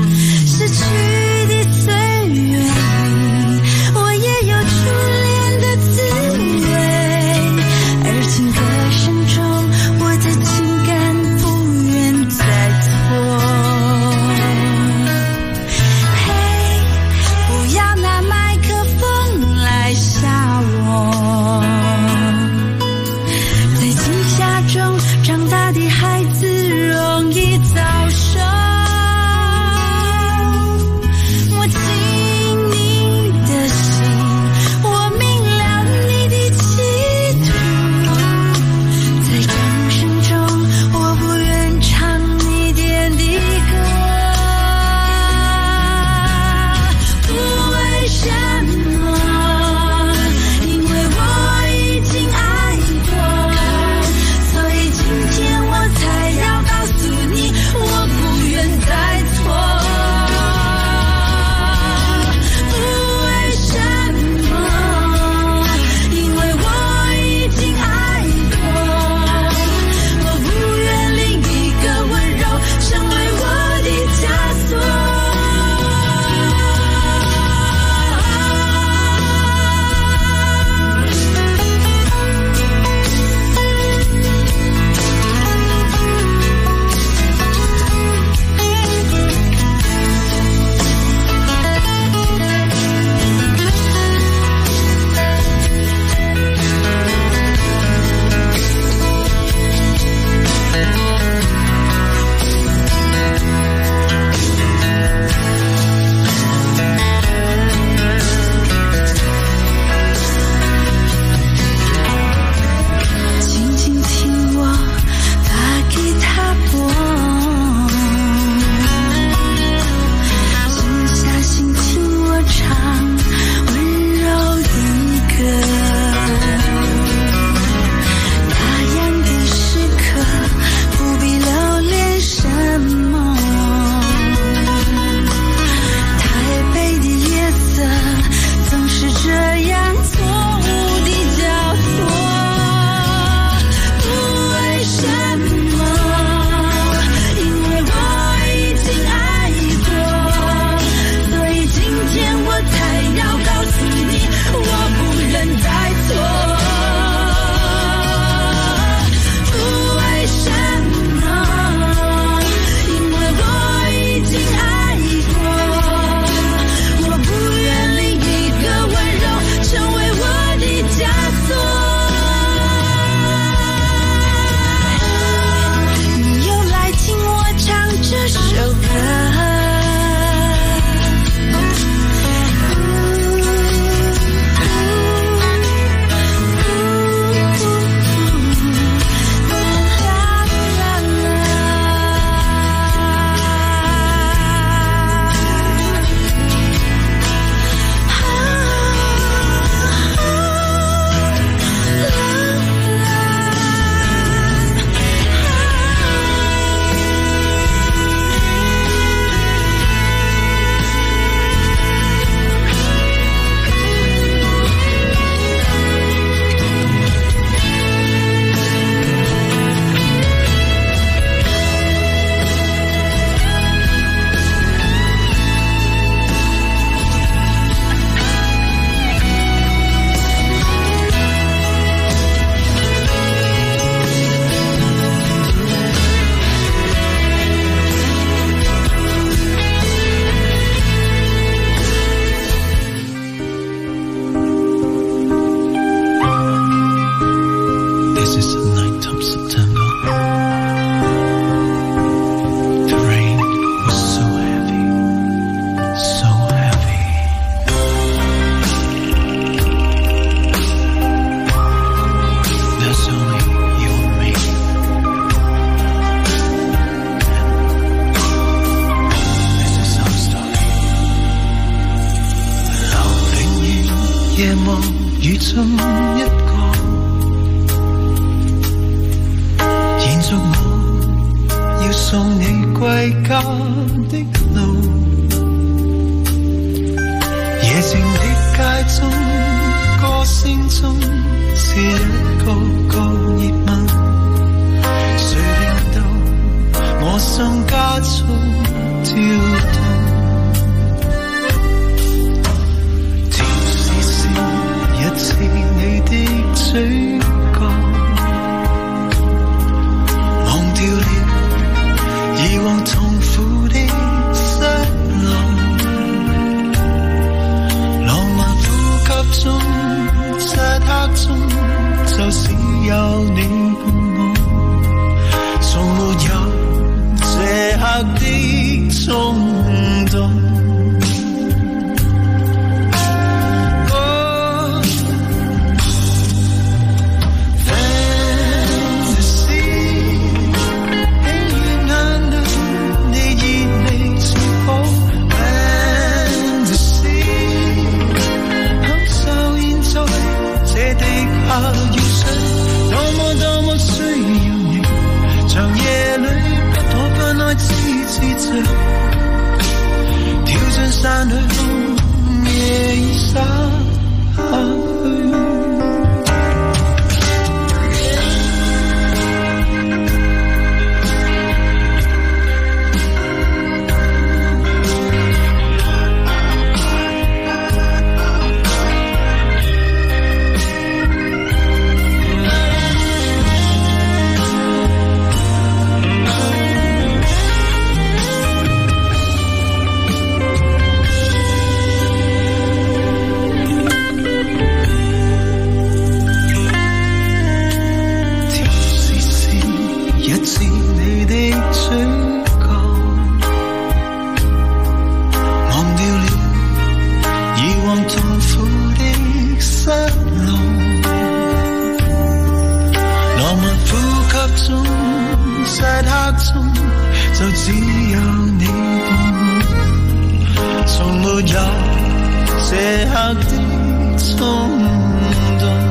歸家的路，夜靜的街中，歌聲中是一個個熱吻，誰令到我心加速跳動？調試是一次你的嘴角，忘掉了以往痛苦的失落，浪漫呼吸中，漆黑中，就是有你伴我，從沒有這刻的衝動。跳進山裏夜已灑下去。就只有你伴我，從沒有這刻的衝動。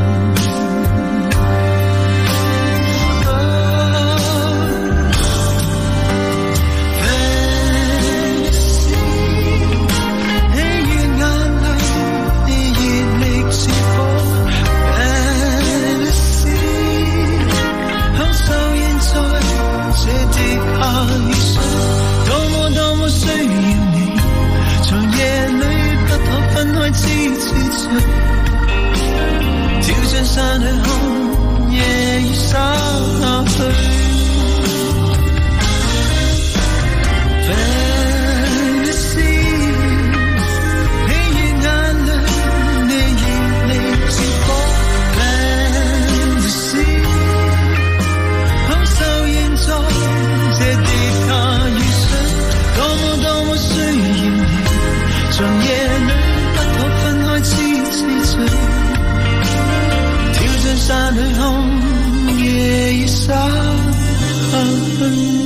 跳進山裏看夜已灑下去。Fantasy， 喜悅眼淚，你熱力似火。Fantasy， 享受現在這跌下遇上，多麼需要你，長夜裏不可分開痴醉。跳進山裏看夜已灑下去。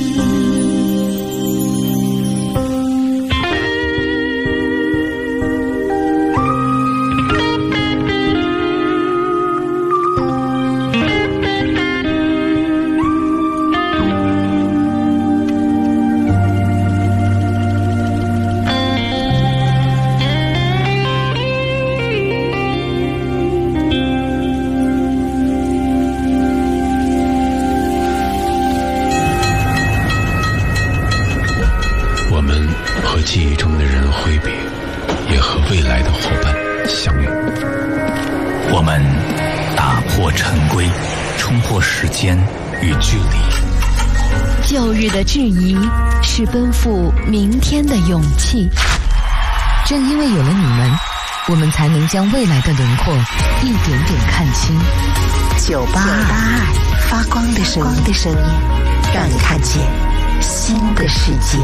记忆中的人挥别，也和未来的伙伴相遇。 我们打破陈规，冲破时间与距离。 旧日的质疑是奔赴明天的勇气。正因为有了你们，我们才能将未来的轮廓一点点看清。982发光的声音，让你看见新的世界。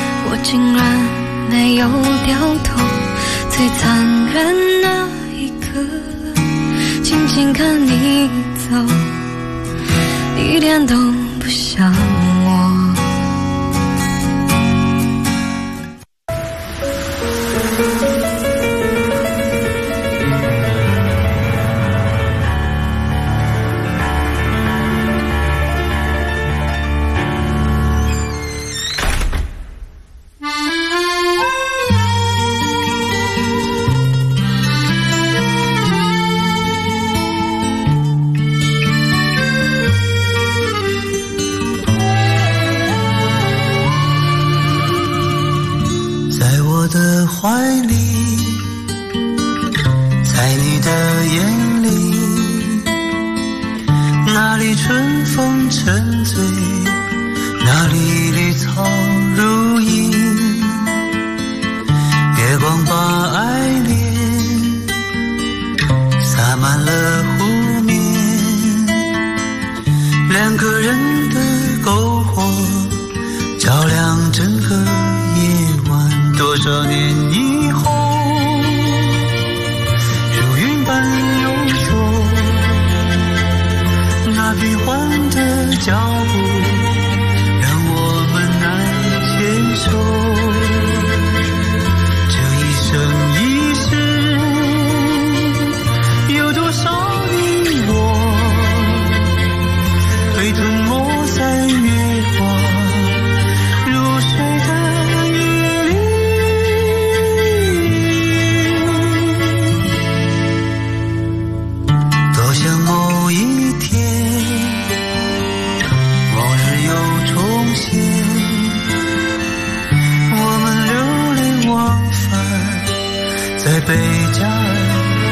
竟然没有掉头，最残忍那一刻静静看你走，一点都不像我。 怀里，在你的眼里，那里春风沉醉，那里绿草如茵，月光把爱恋洒满了湖面，两个人的篝火照亮整个夜晚。多少年以后，如云般游走，那变幻的脚步让我们难牵手。这一生一世，有多少你我被吞没在月光如水的某一天，往日又重现，我们流连忘返在贝加尔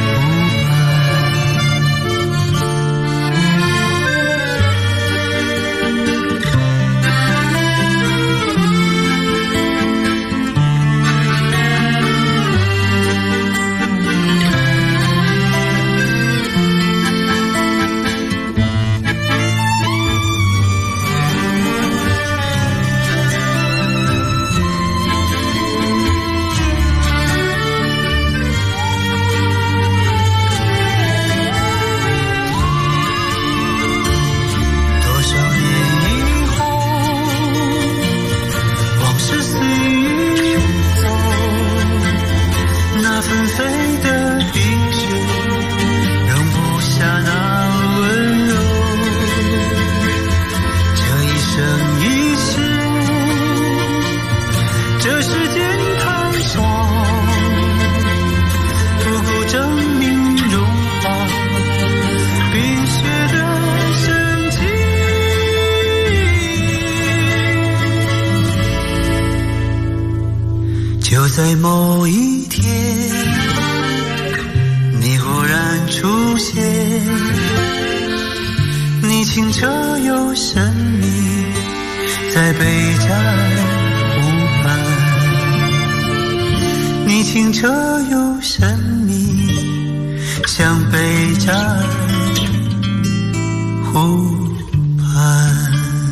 在某一天，你忽然出现，你清澈又神秘，在贝加尔湖畔，你清澈又神秘，像贝加尔湖畔。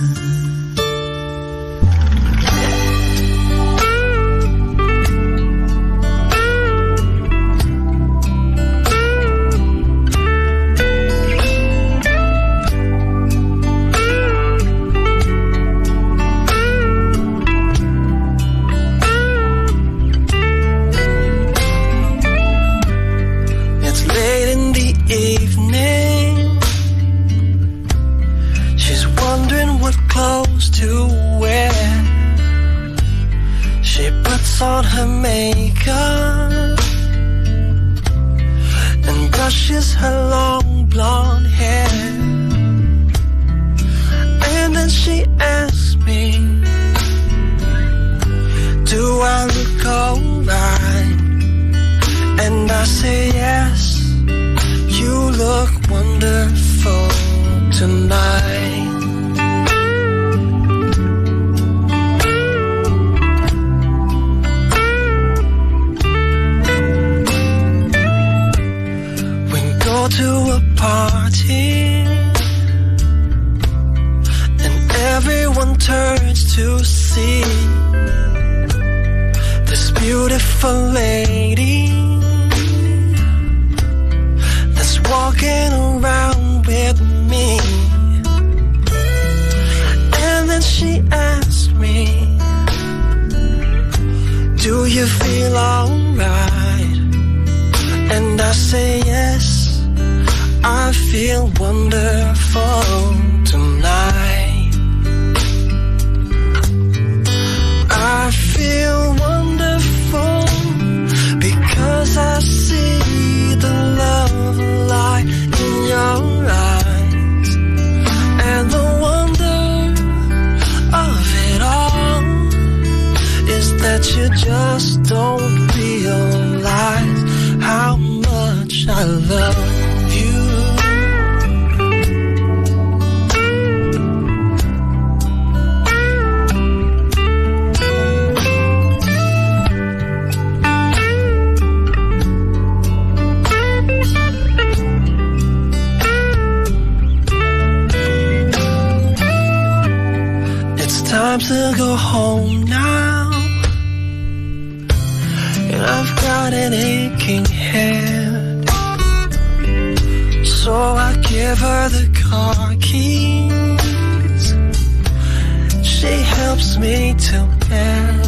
On her makeup and brushes her long blonde hair, and then she asks me, do I look alright? And I say yes, you look wonderful tonight. To a party and everyone turns to see this beautiful lady you feel alright? And I say yes, I feel wonderful tonight. I feel wonderful because I see the love light in your eyes. And the wonder of it all is that you just don't realize how much I love you. It's time to go home now, and I've got an aching head, so I give her the car keys. She helps me to bed,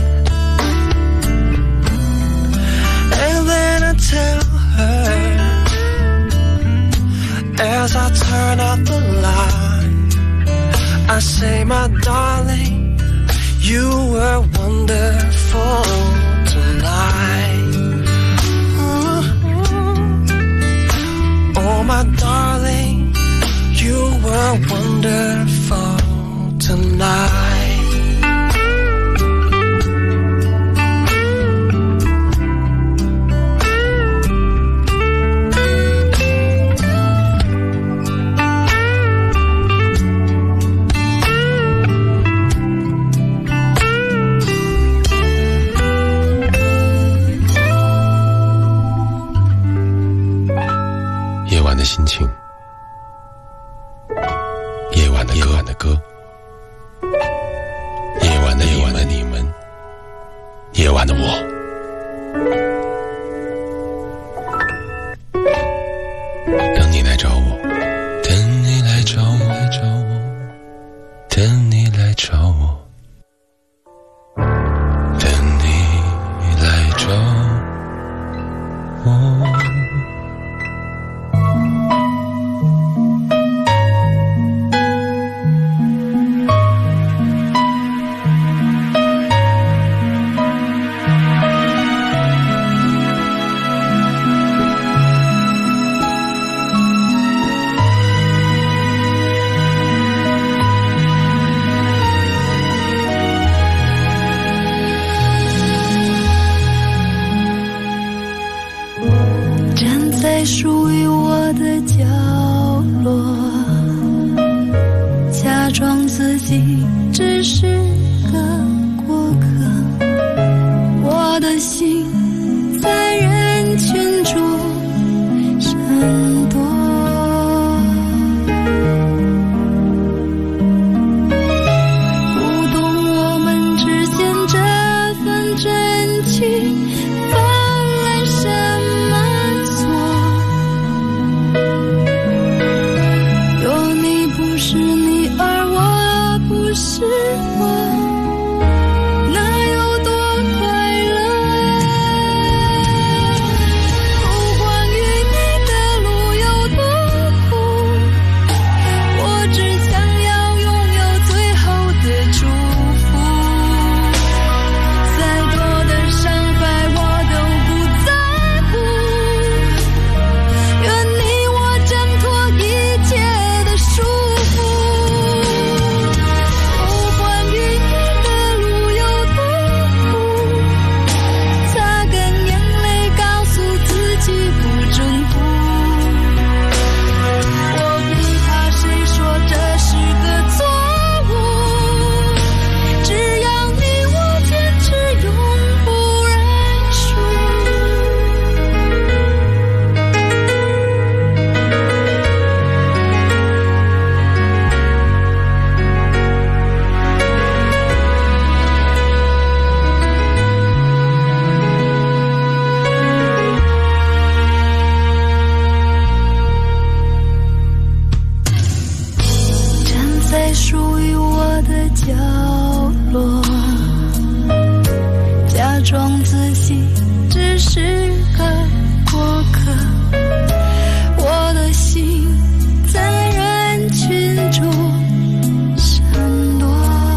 and then I tell her as I turn out the light, I say, my darling, you were wonderful tonight. Oh, my darling, you were wonderful tonight. 夜晚的心情，夜晚的歌，夜晚的你们，夜晚的我。等你来找我，等你来找我，等你来找我，等你来找我。 属于我的角落，假装自己只是个过客，我的心在人群中闪躲，不懂我们之间这份真情犯了什么错。若你不是你，而我不是我，那有多快乐？不管与你的路有多苦，我只想要拥有最后的祝福。再多的伤害让自己只是个过客，我的心在人群中闪躲。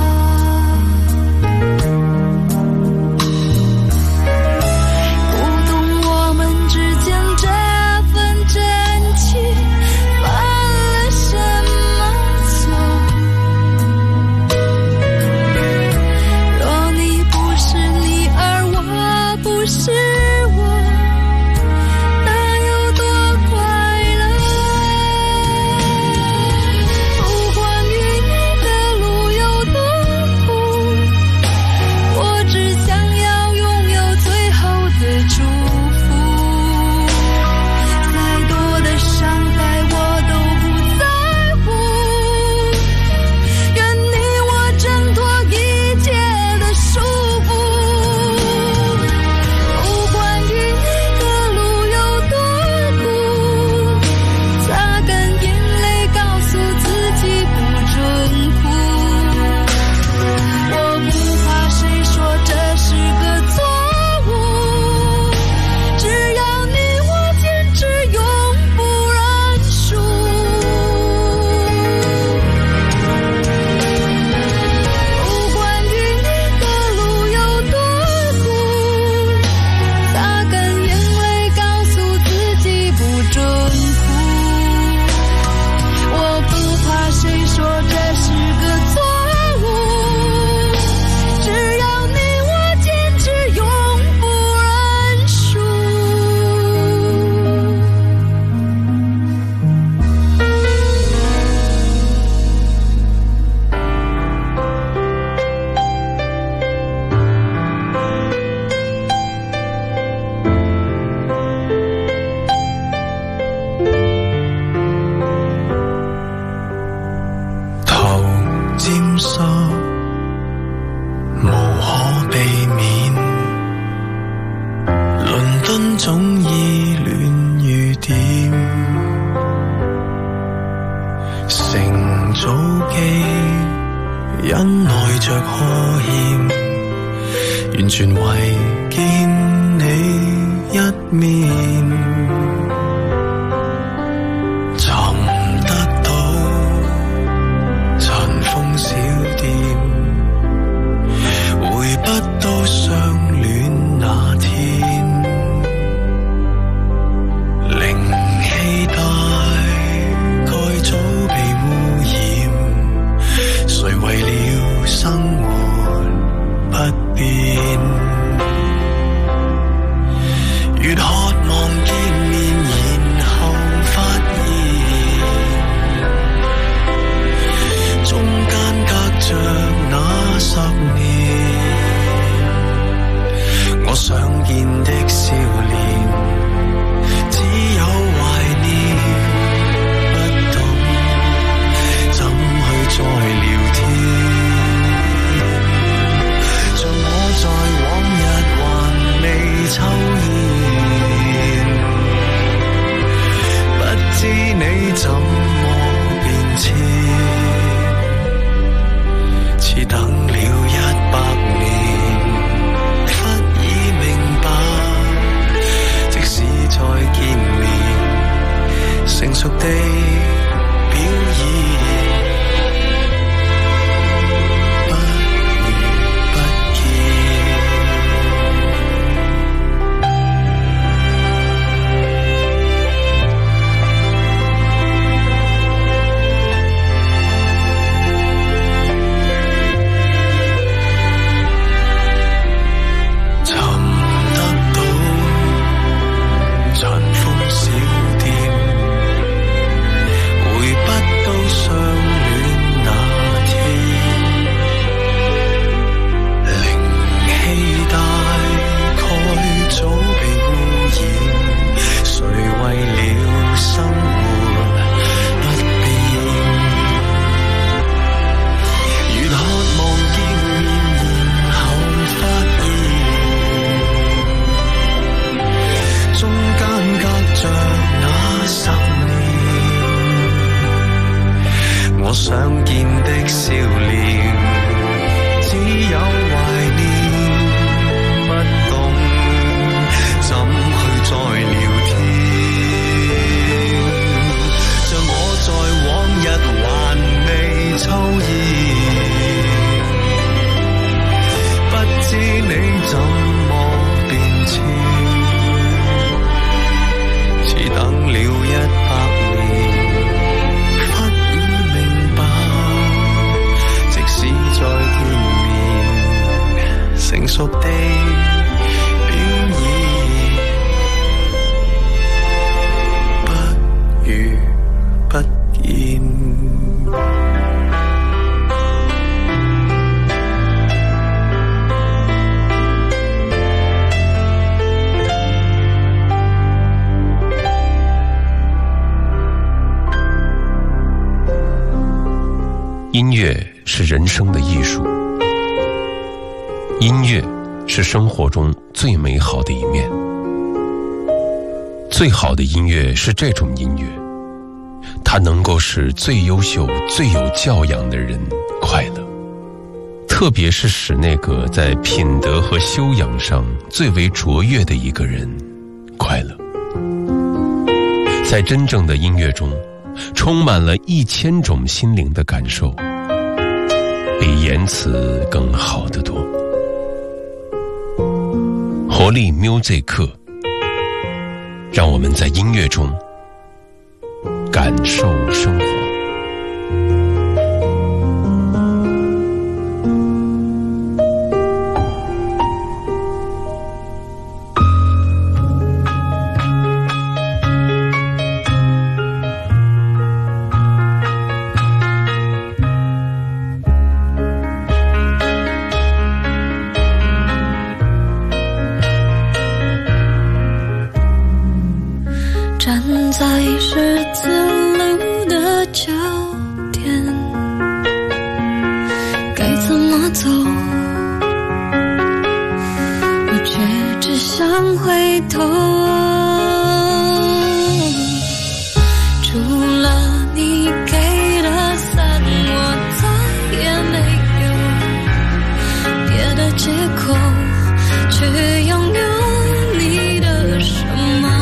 不懂我们之间这份真情犯了什么错，若你不是你，而我不是我，那有多快乐？不管与你的路有多苦，我只想要拥有最后的祝福。再多的伤害我都不在乎，愿你我挣脱一切的束缚。不管与你的路有多苦，擦干眼泪告诉自己不准哭。我不怕谁说这是个错误，只要你我坚持永不认输。不管与你的路有多苦，擦干眼泪告诉自己不准哭。我不怕谁说这是个错误，只要你我坚持永不认输。 頭沾濕，無可避免。倫敦總依戀雨點，乘早機忍耐着呵欠，完全為見你一面。尋得到塵封小店，回不到相戀那天。靈氣大概早被污染，誰為了生活不變？越渴望見面，然後發現中間隔着那10年，我想見的少年只有懷念，不懂怎去再聊天。像我在往日還未抽煙，不知你怎麼變遷，似等了100年，忽已明白，即使再見面，成熟地表演，不如不見。 音乐是人生的艺术，音乐是生活中最美好的一面。最好的音乐是这种音乐，它能够使最优秀、最有教养的人快乐，特别是使那个在品德和修养上最为卓越的一个人快乐。在真正的音乐中，充满了1000种心灵的感受，比言辞更好得多。活力 music 课，让我们在音乐中感受生活。 站在十字路的交点，该怎么走？我却只想回头。除了你给的伞，我再也没有别的借口去拥有你的什么。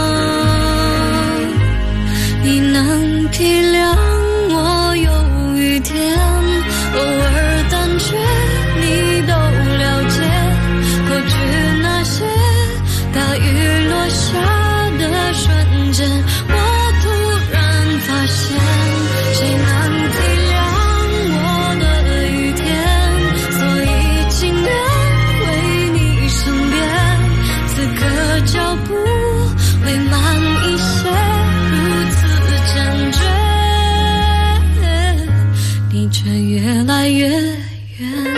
你能体谅我有雨天，偶尔胆怯，你都了解。过去那些大雨落下的瞬间，我突然发现，谁能体谅我的雨天？所以情愿回你身边，此刻脚步会慢一些。你却越来越远。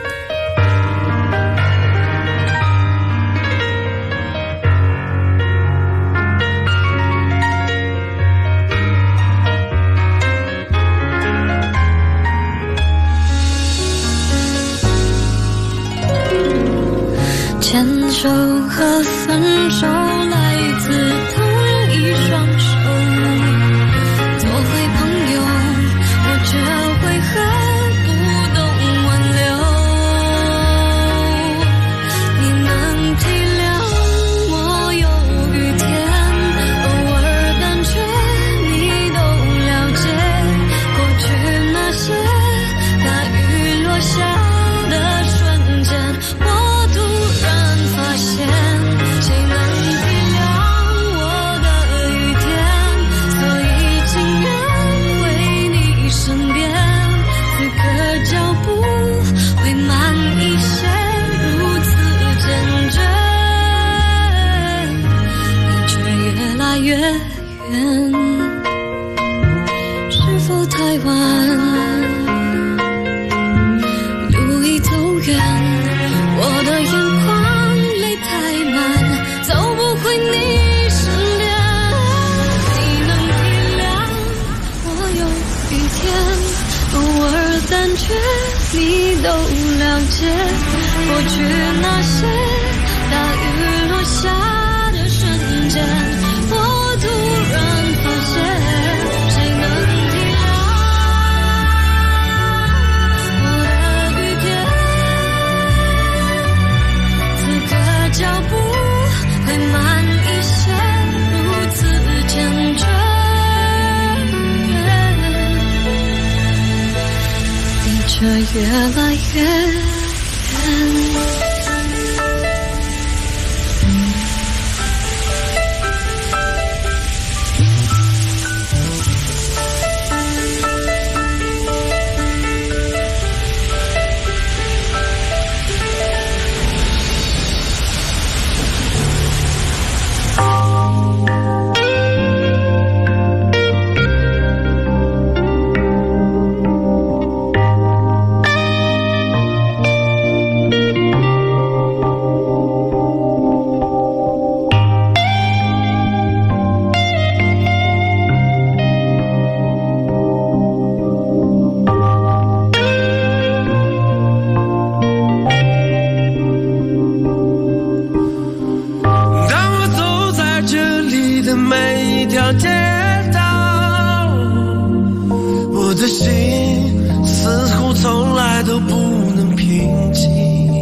牵手和分手来自同一双手，做回朋友，我却为何不懂挽留？你能体谅我有雨天，偶尔胆怯，你都了解。过去那些大雨落下的瞬间，我突然发现，谁能体谅我的雨天？所以情愿回你身边，此刻脚步会慢一些，如此坚决，你却越来越远。是否太晚？路已走远，我的眼眶泪太满，走不回你身边。你能体谅我有雨天，偶尔胆怯，你都了解。过去那些大雨落下的瞬间，我突然发现，谁能体谅我的雨天？此刻脚步会慢一些，如此坚决，你却越来越远。 条街道，我的心似乎从来都不能平静。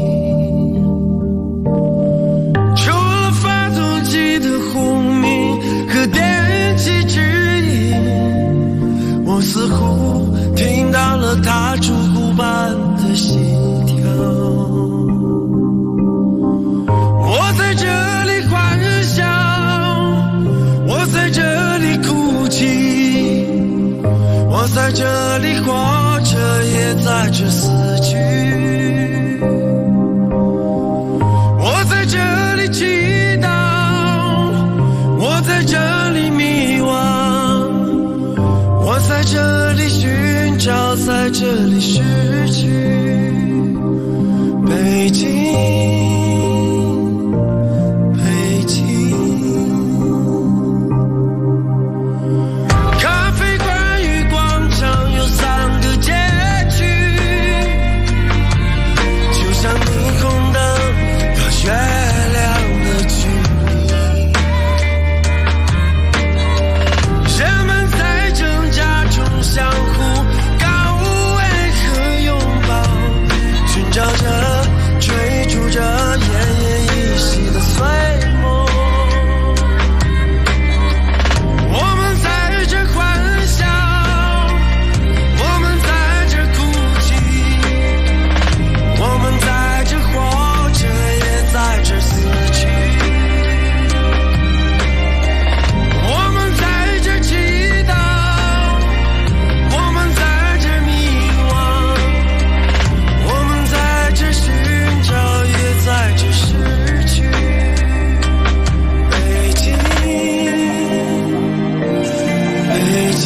除了发动机的轰鸣和电气指引，我似乎听到了它烛骨般的心跳。我在这里幻想，我在这里哭泣，我在这里活着，也在这死去。我在这里祈祷，我在这里迷惘，我在这里寻找，在这里失去。北京，北京。咖啡馆与广场有3个街区，就像霓虹灯到月亮的距离。人们在挣扎中相互告慰和拥抱，寻找着追逐着奄奄一息的碎梦。我们在这幻想，我们在这哭泣，我们在这活着，也在这死去。我们在这祈祷，我们在这迷惘，我们在这寻找，也在这失去。北京，北京。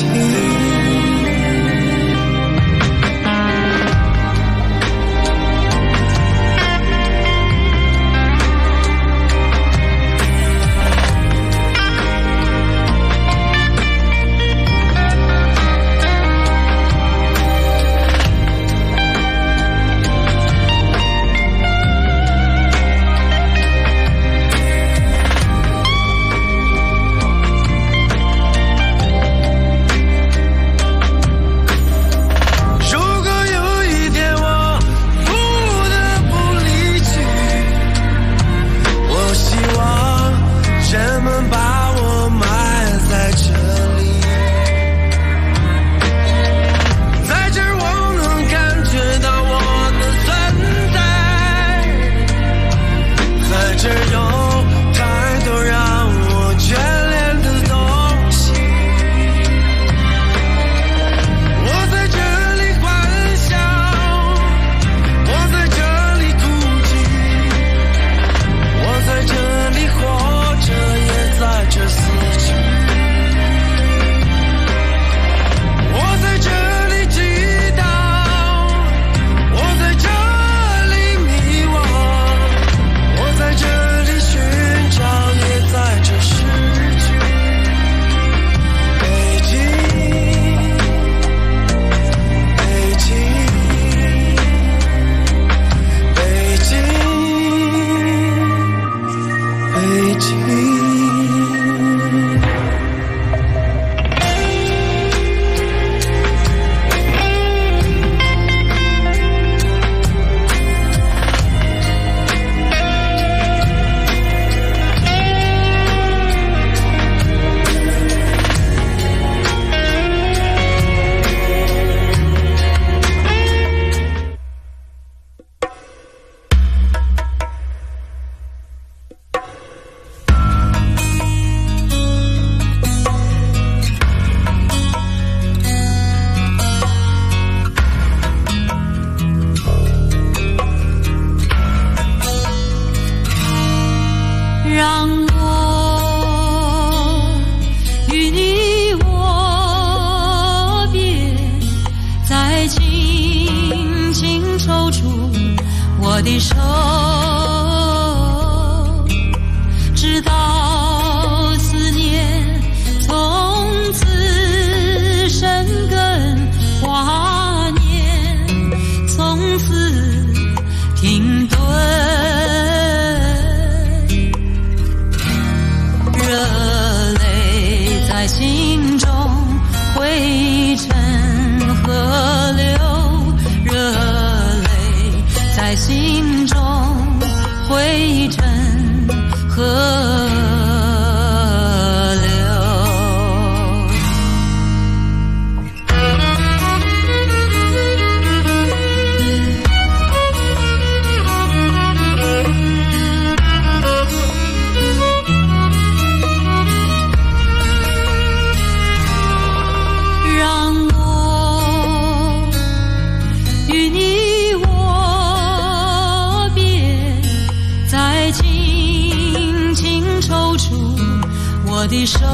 如果有一天我不得不离去，我希望人们把我埋在这里，在这儿我能感觉到我的存在，在这儿有太多让我眷恋的东西。我在这里幻想，我在这里哭泣，我在这里活着，也在这死去。我在这里祈祷，我在这里迷惘，我在这里寻找，也在这失去。北京，北京，北京，北京。 让我与你握别，再轻轻抽出我的手，直到思念从此生根华年，从此停顿。热泪在河流。让我与你握别，再轻轻抽出我的手，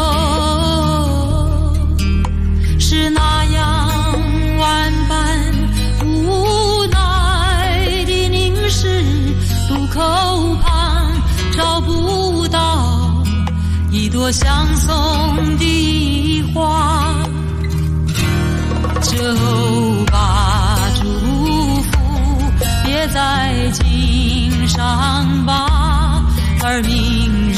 是那样万般无奈的凝视，渡口旁找不到一朵相送的花，就把祝福别在襟上吧，而明日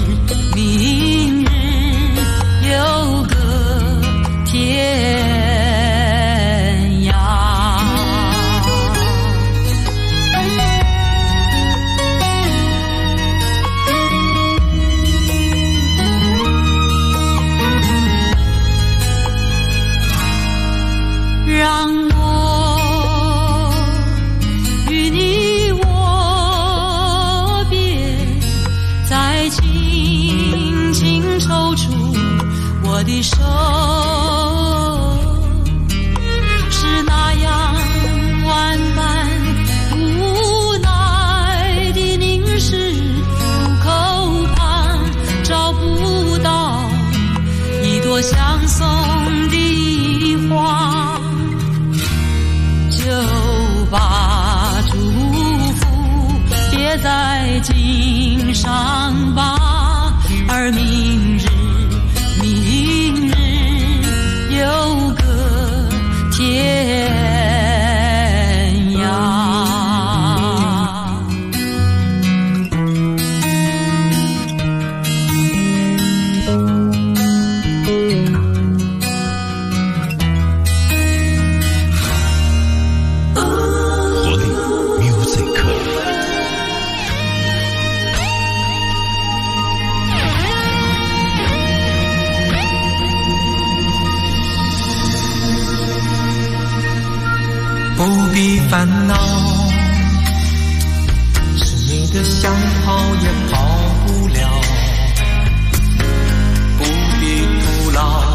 有个天涯。让我与你握别，再轻轻抽出我的手，是那样万般无奈的凝视，渡口旁找不到一朵相送的花，就把祝福别在襟上吧，而明日有个天涯。 活力 Music。 不必烦恼，是你的想跑也跑不了，不必徒劳，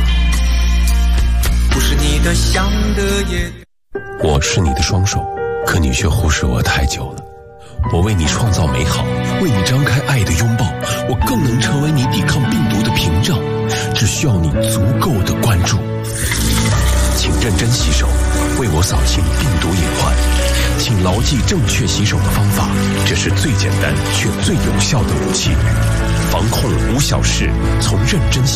不是你的想的也。 我是你的双手，可你却忽视我太久了。我为你创造美好，为你张开爱的拥抱，我更能成为你抵抗病毒的屏障，只需要你足够的关注。请认真洗手，为我扫清病毒隐患。请牢记正确洗手的方法，这是最简单却最有效的武器。防控无小事，从认真洗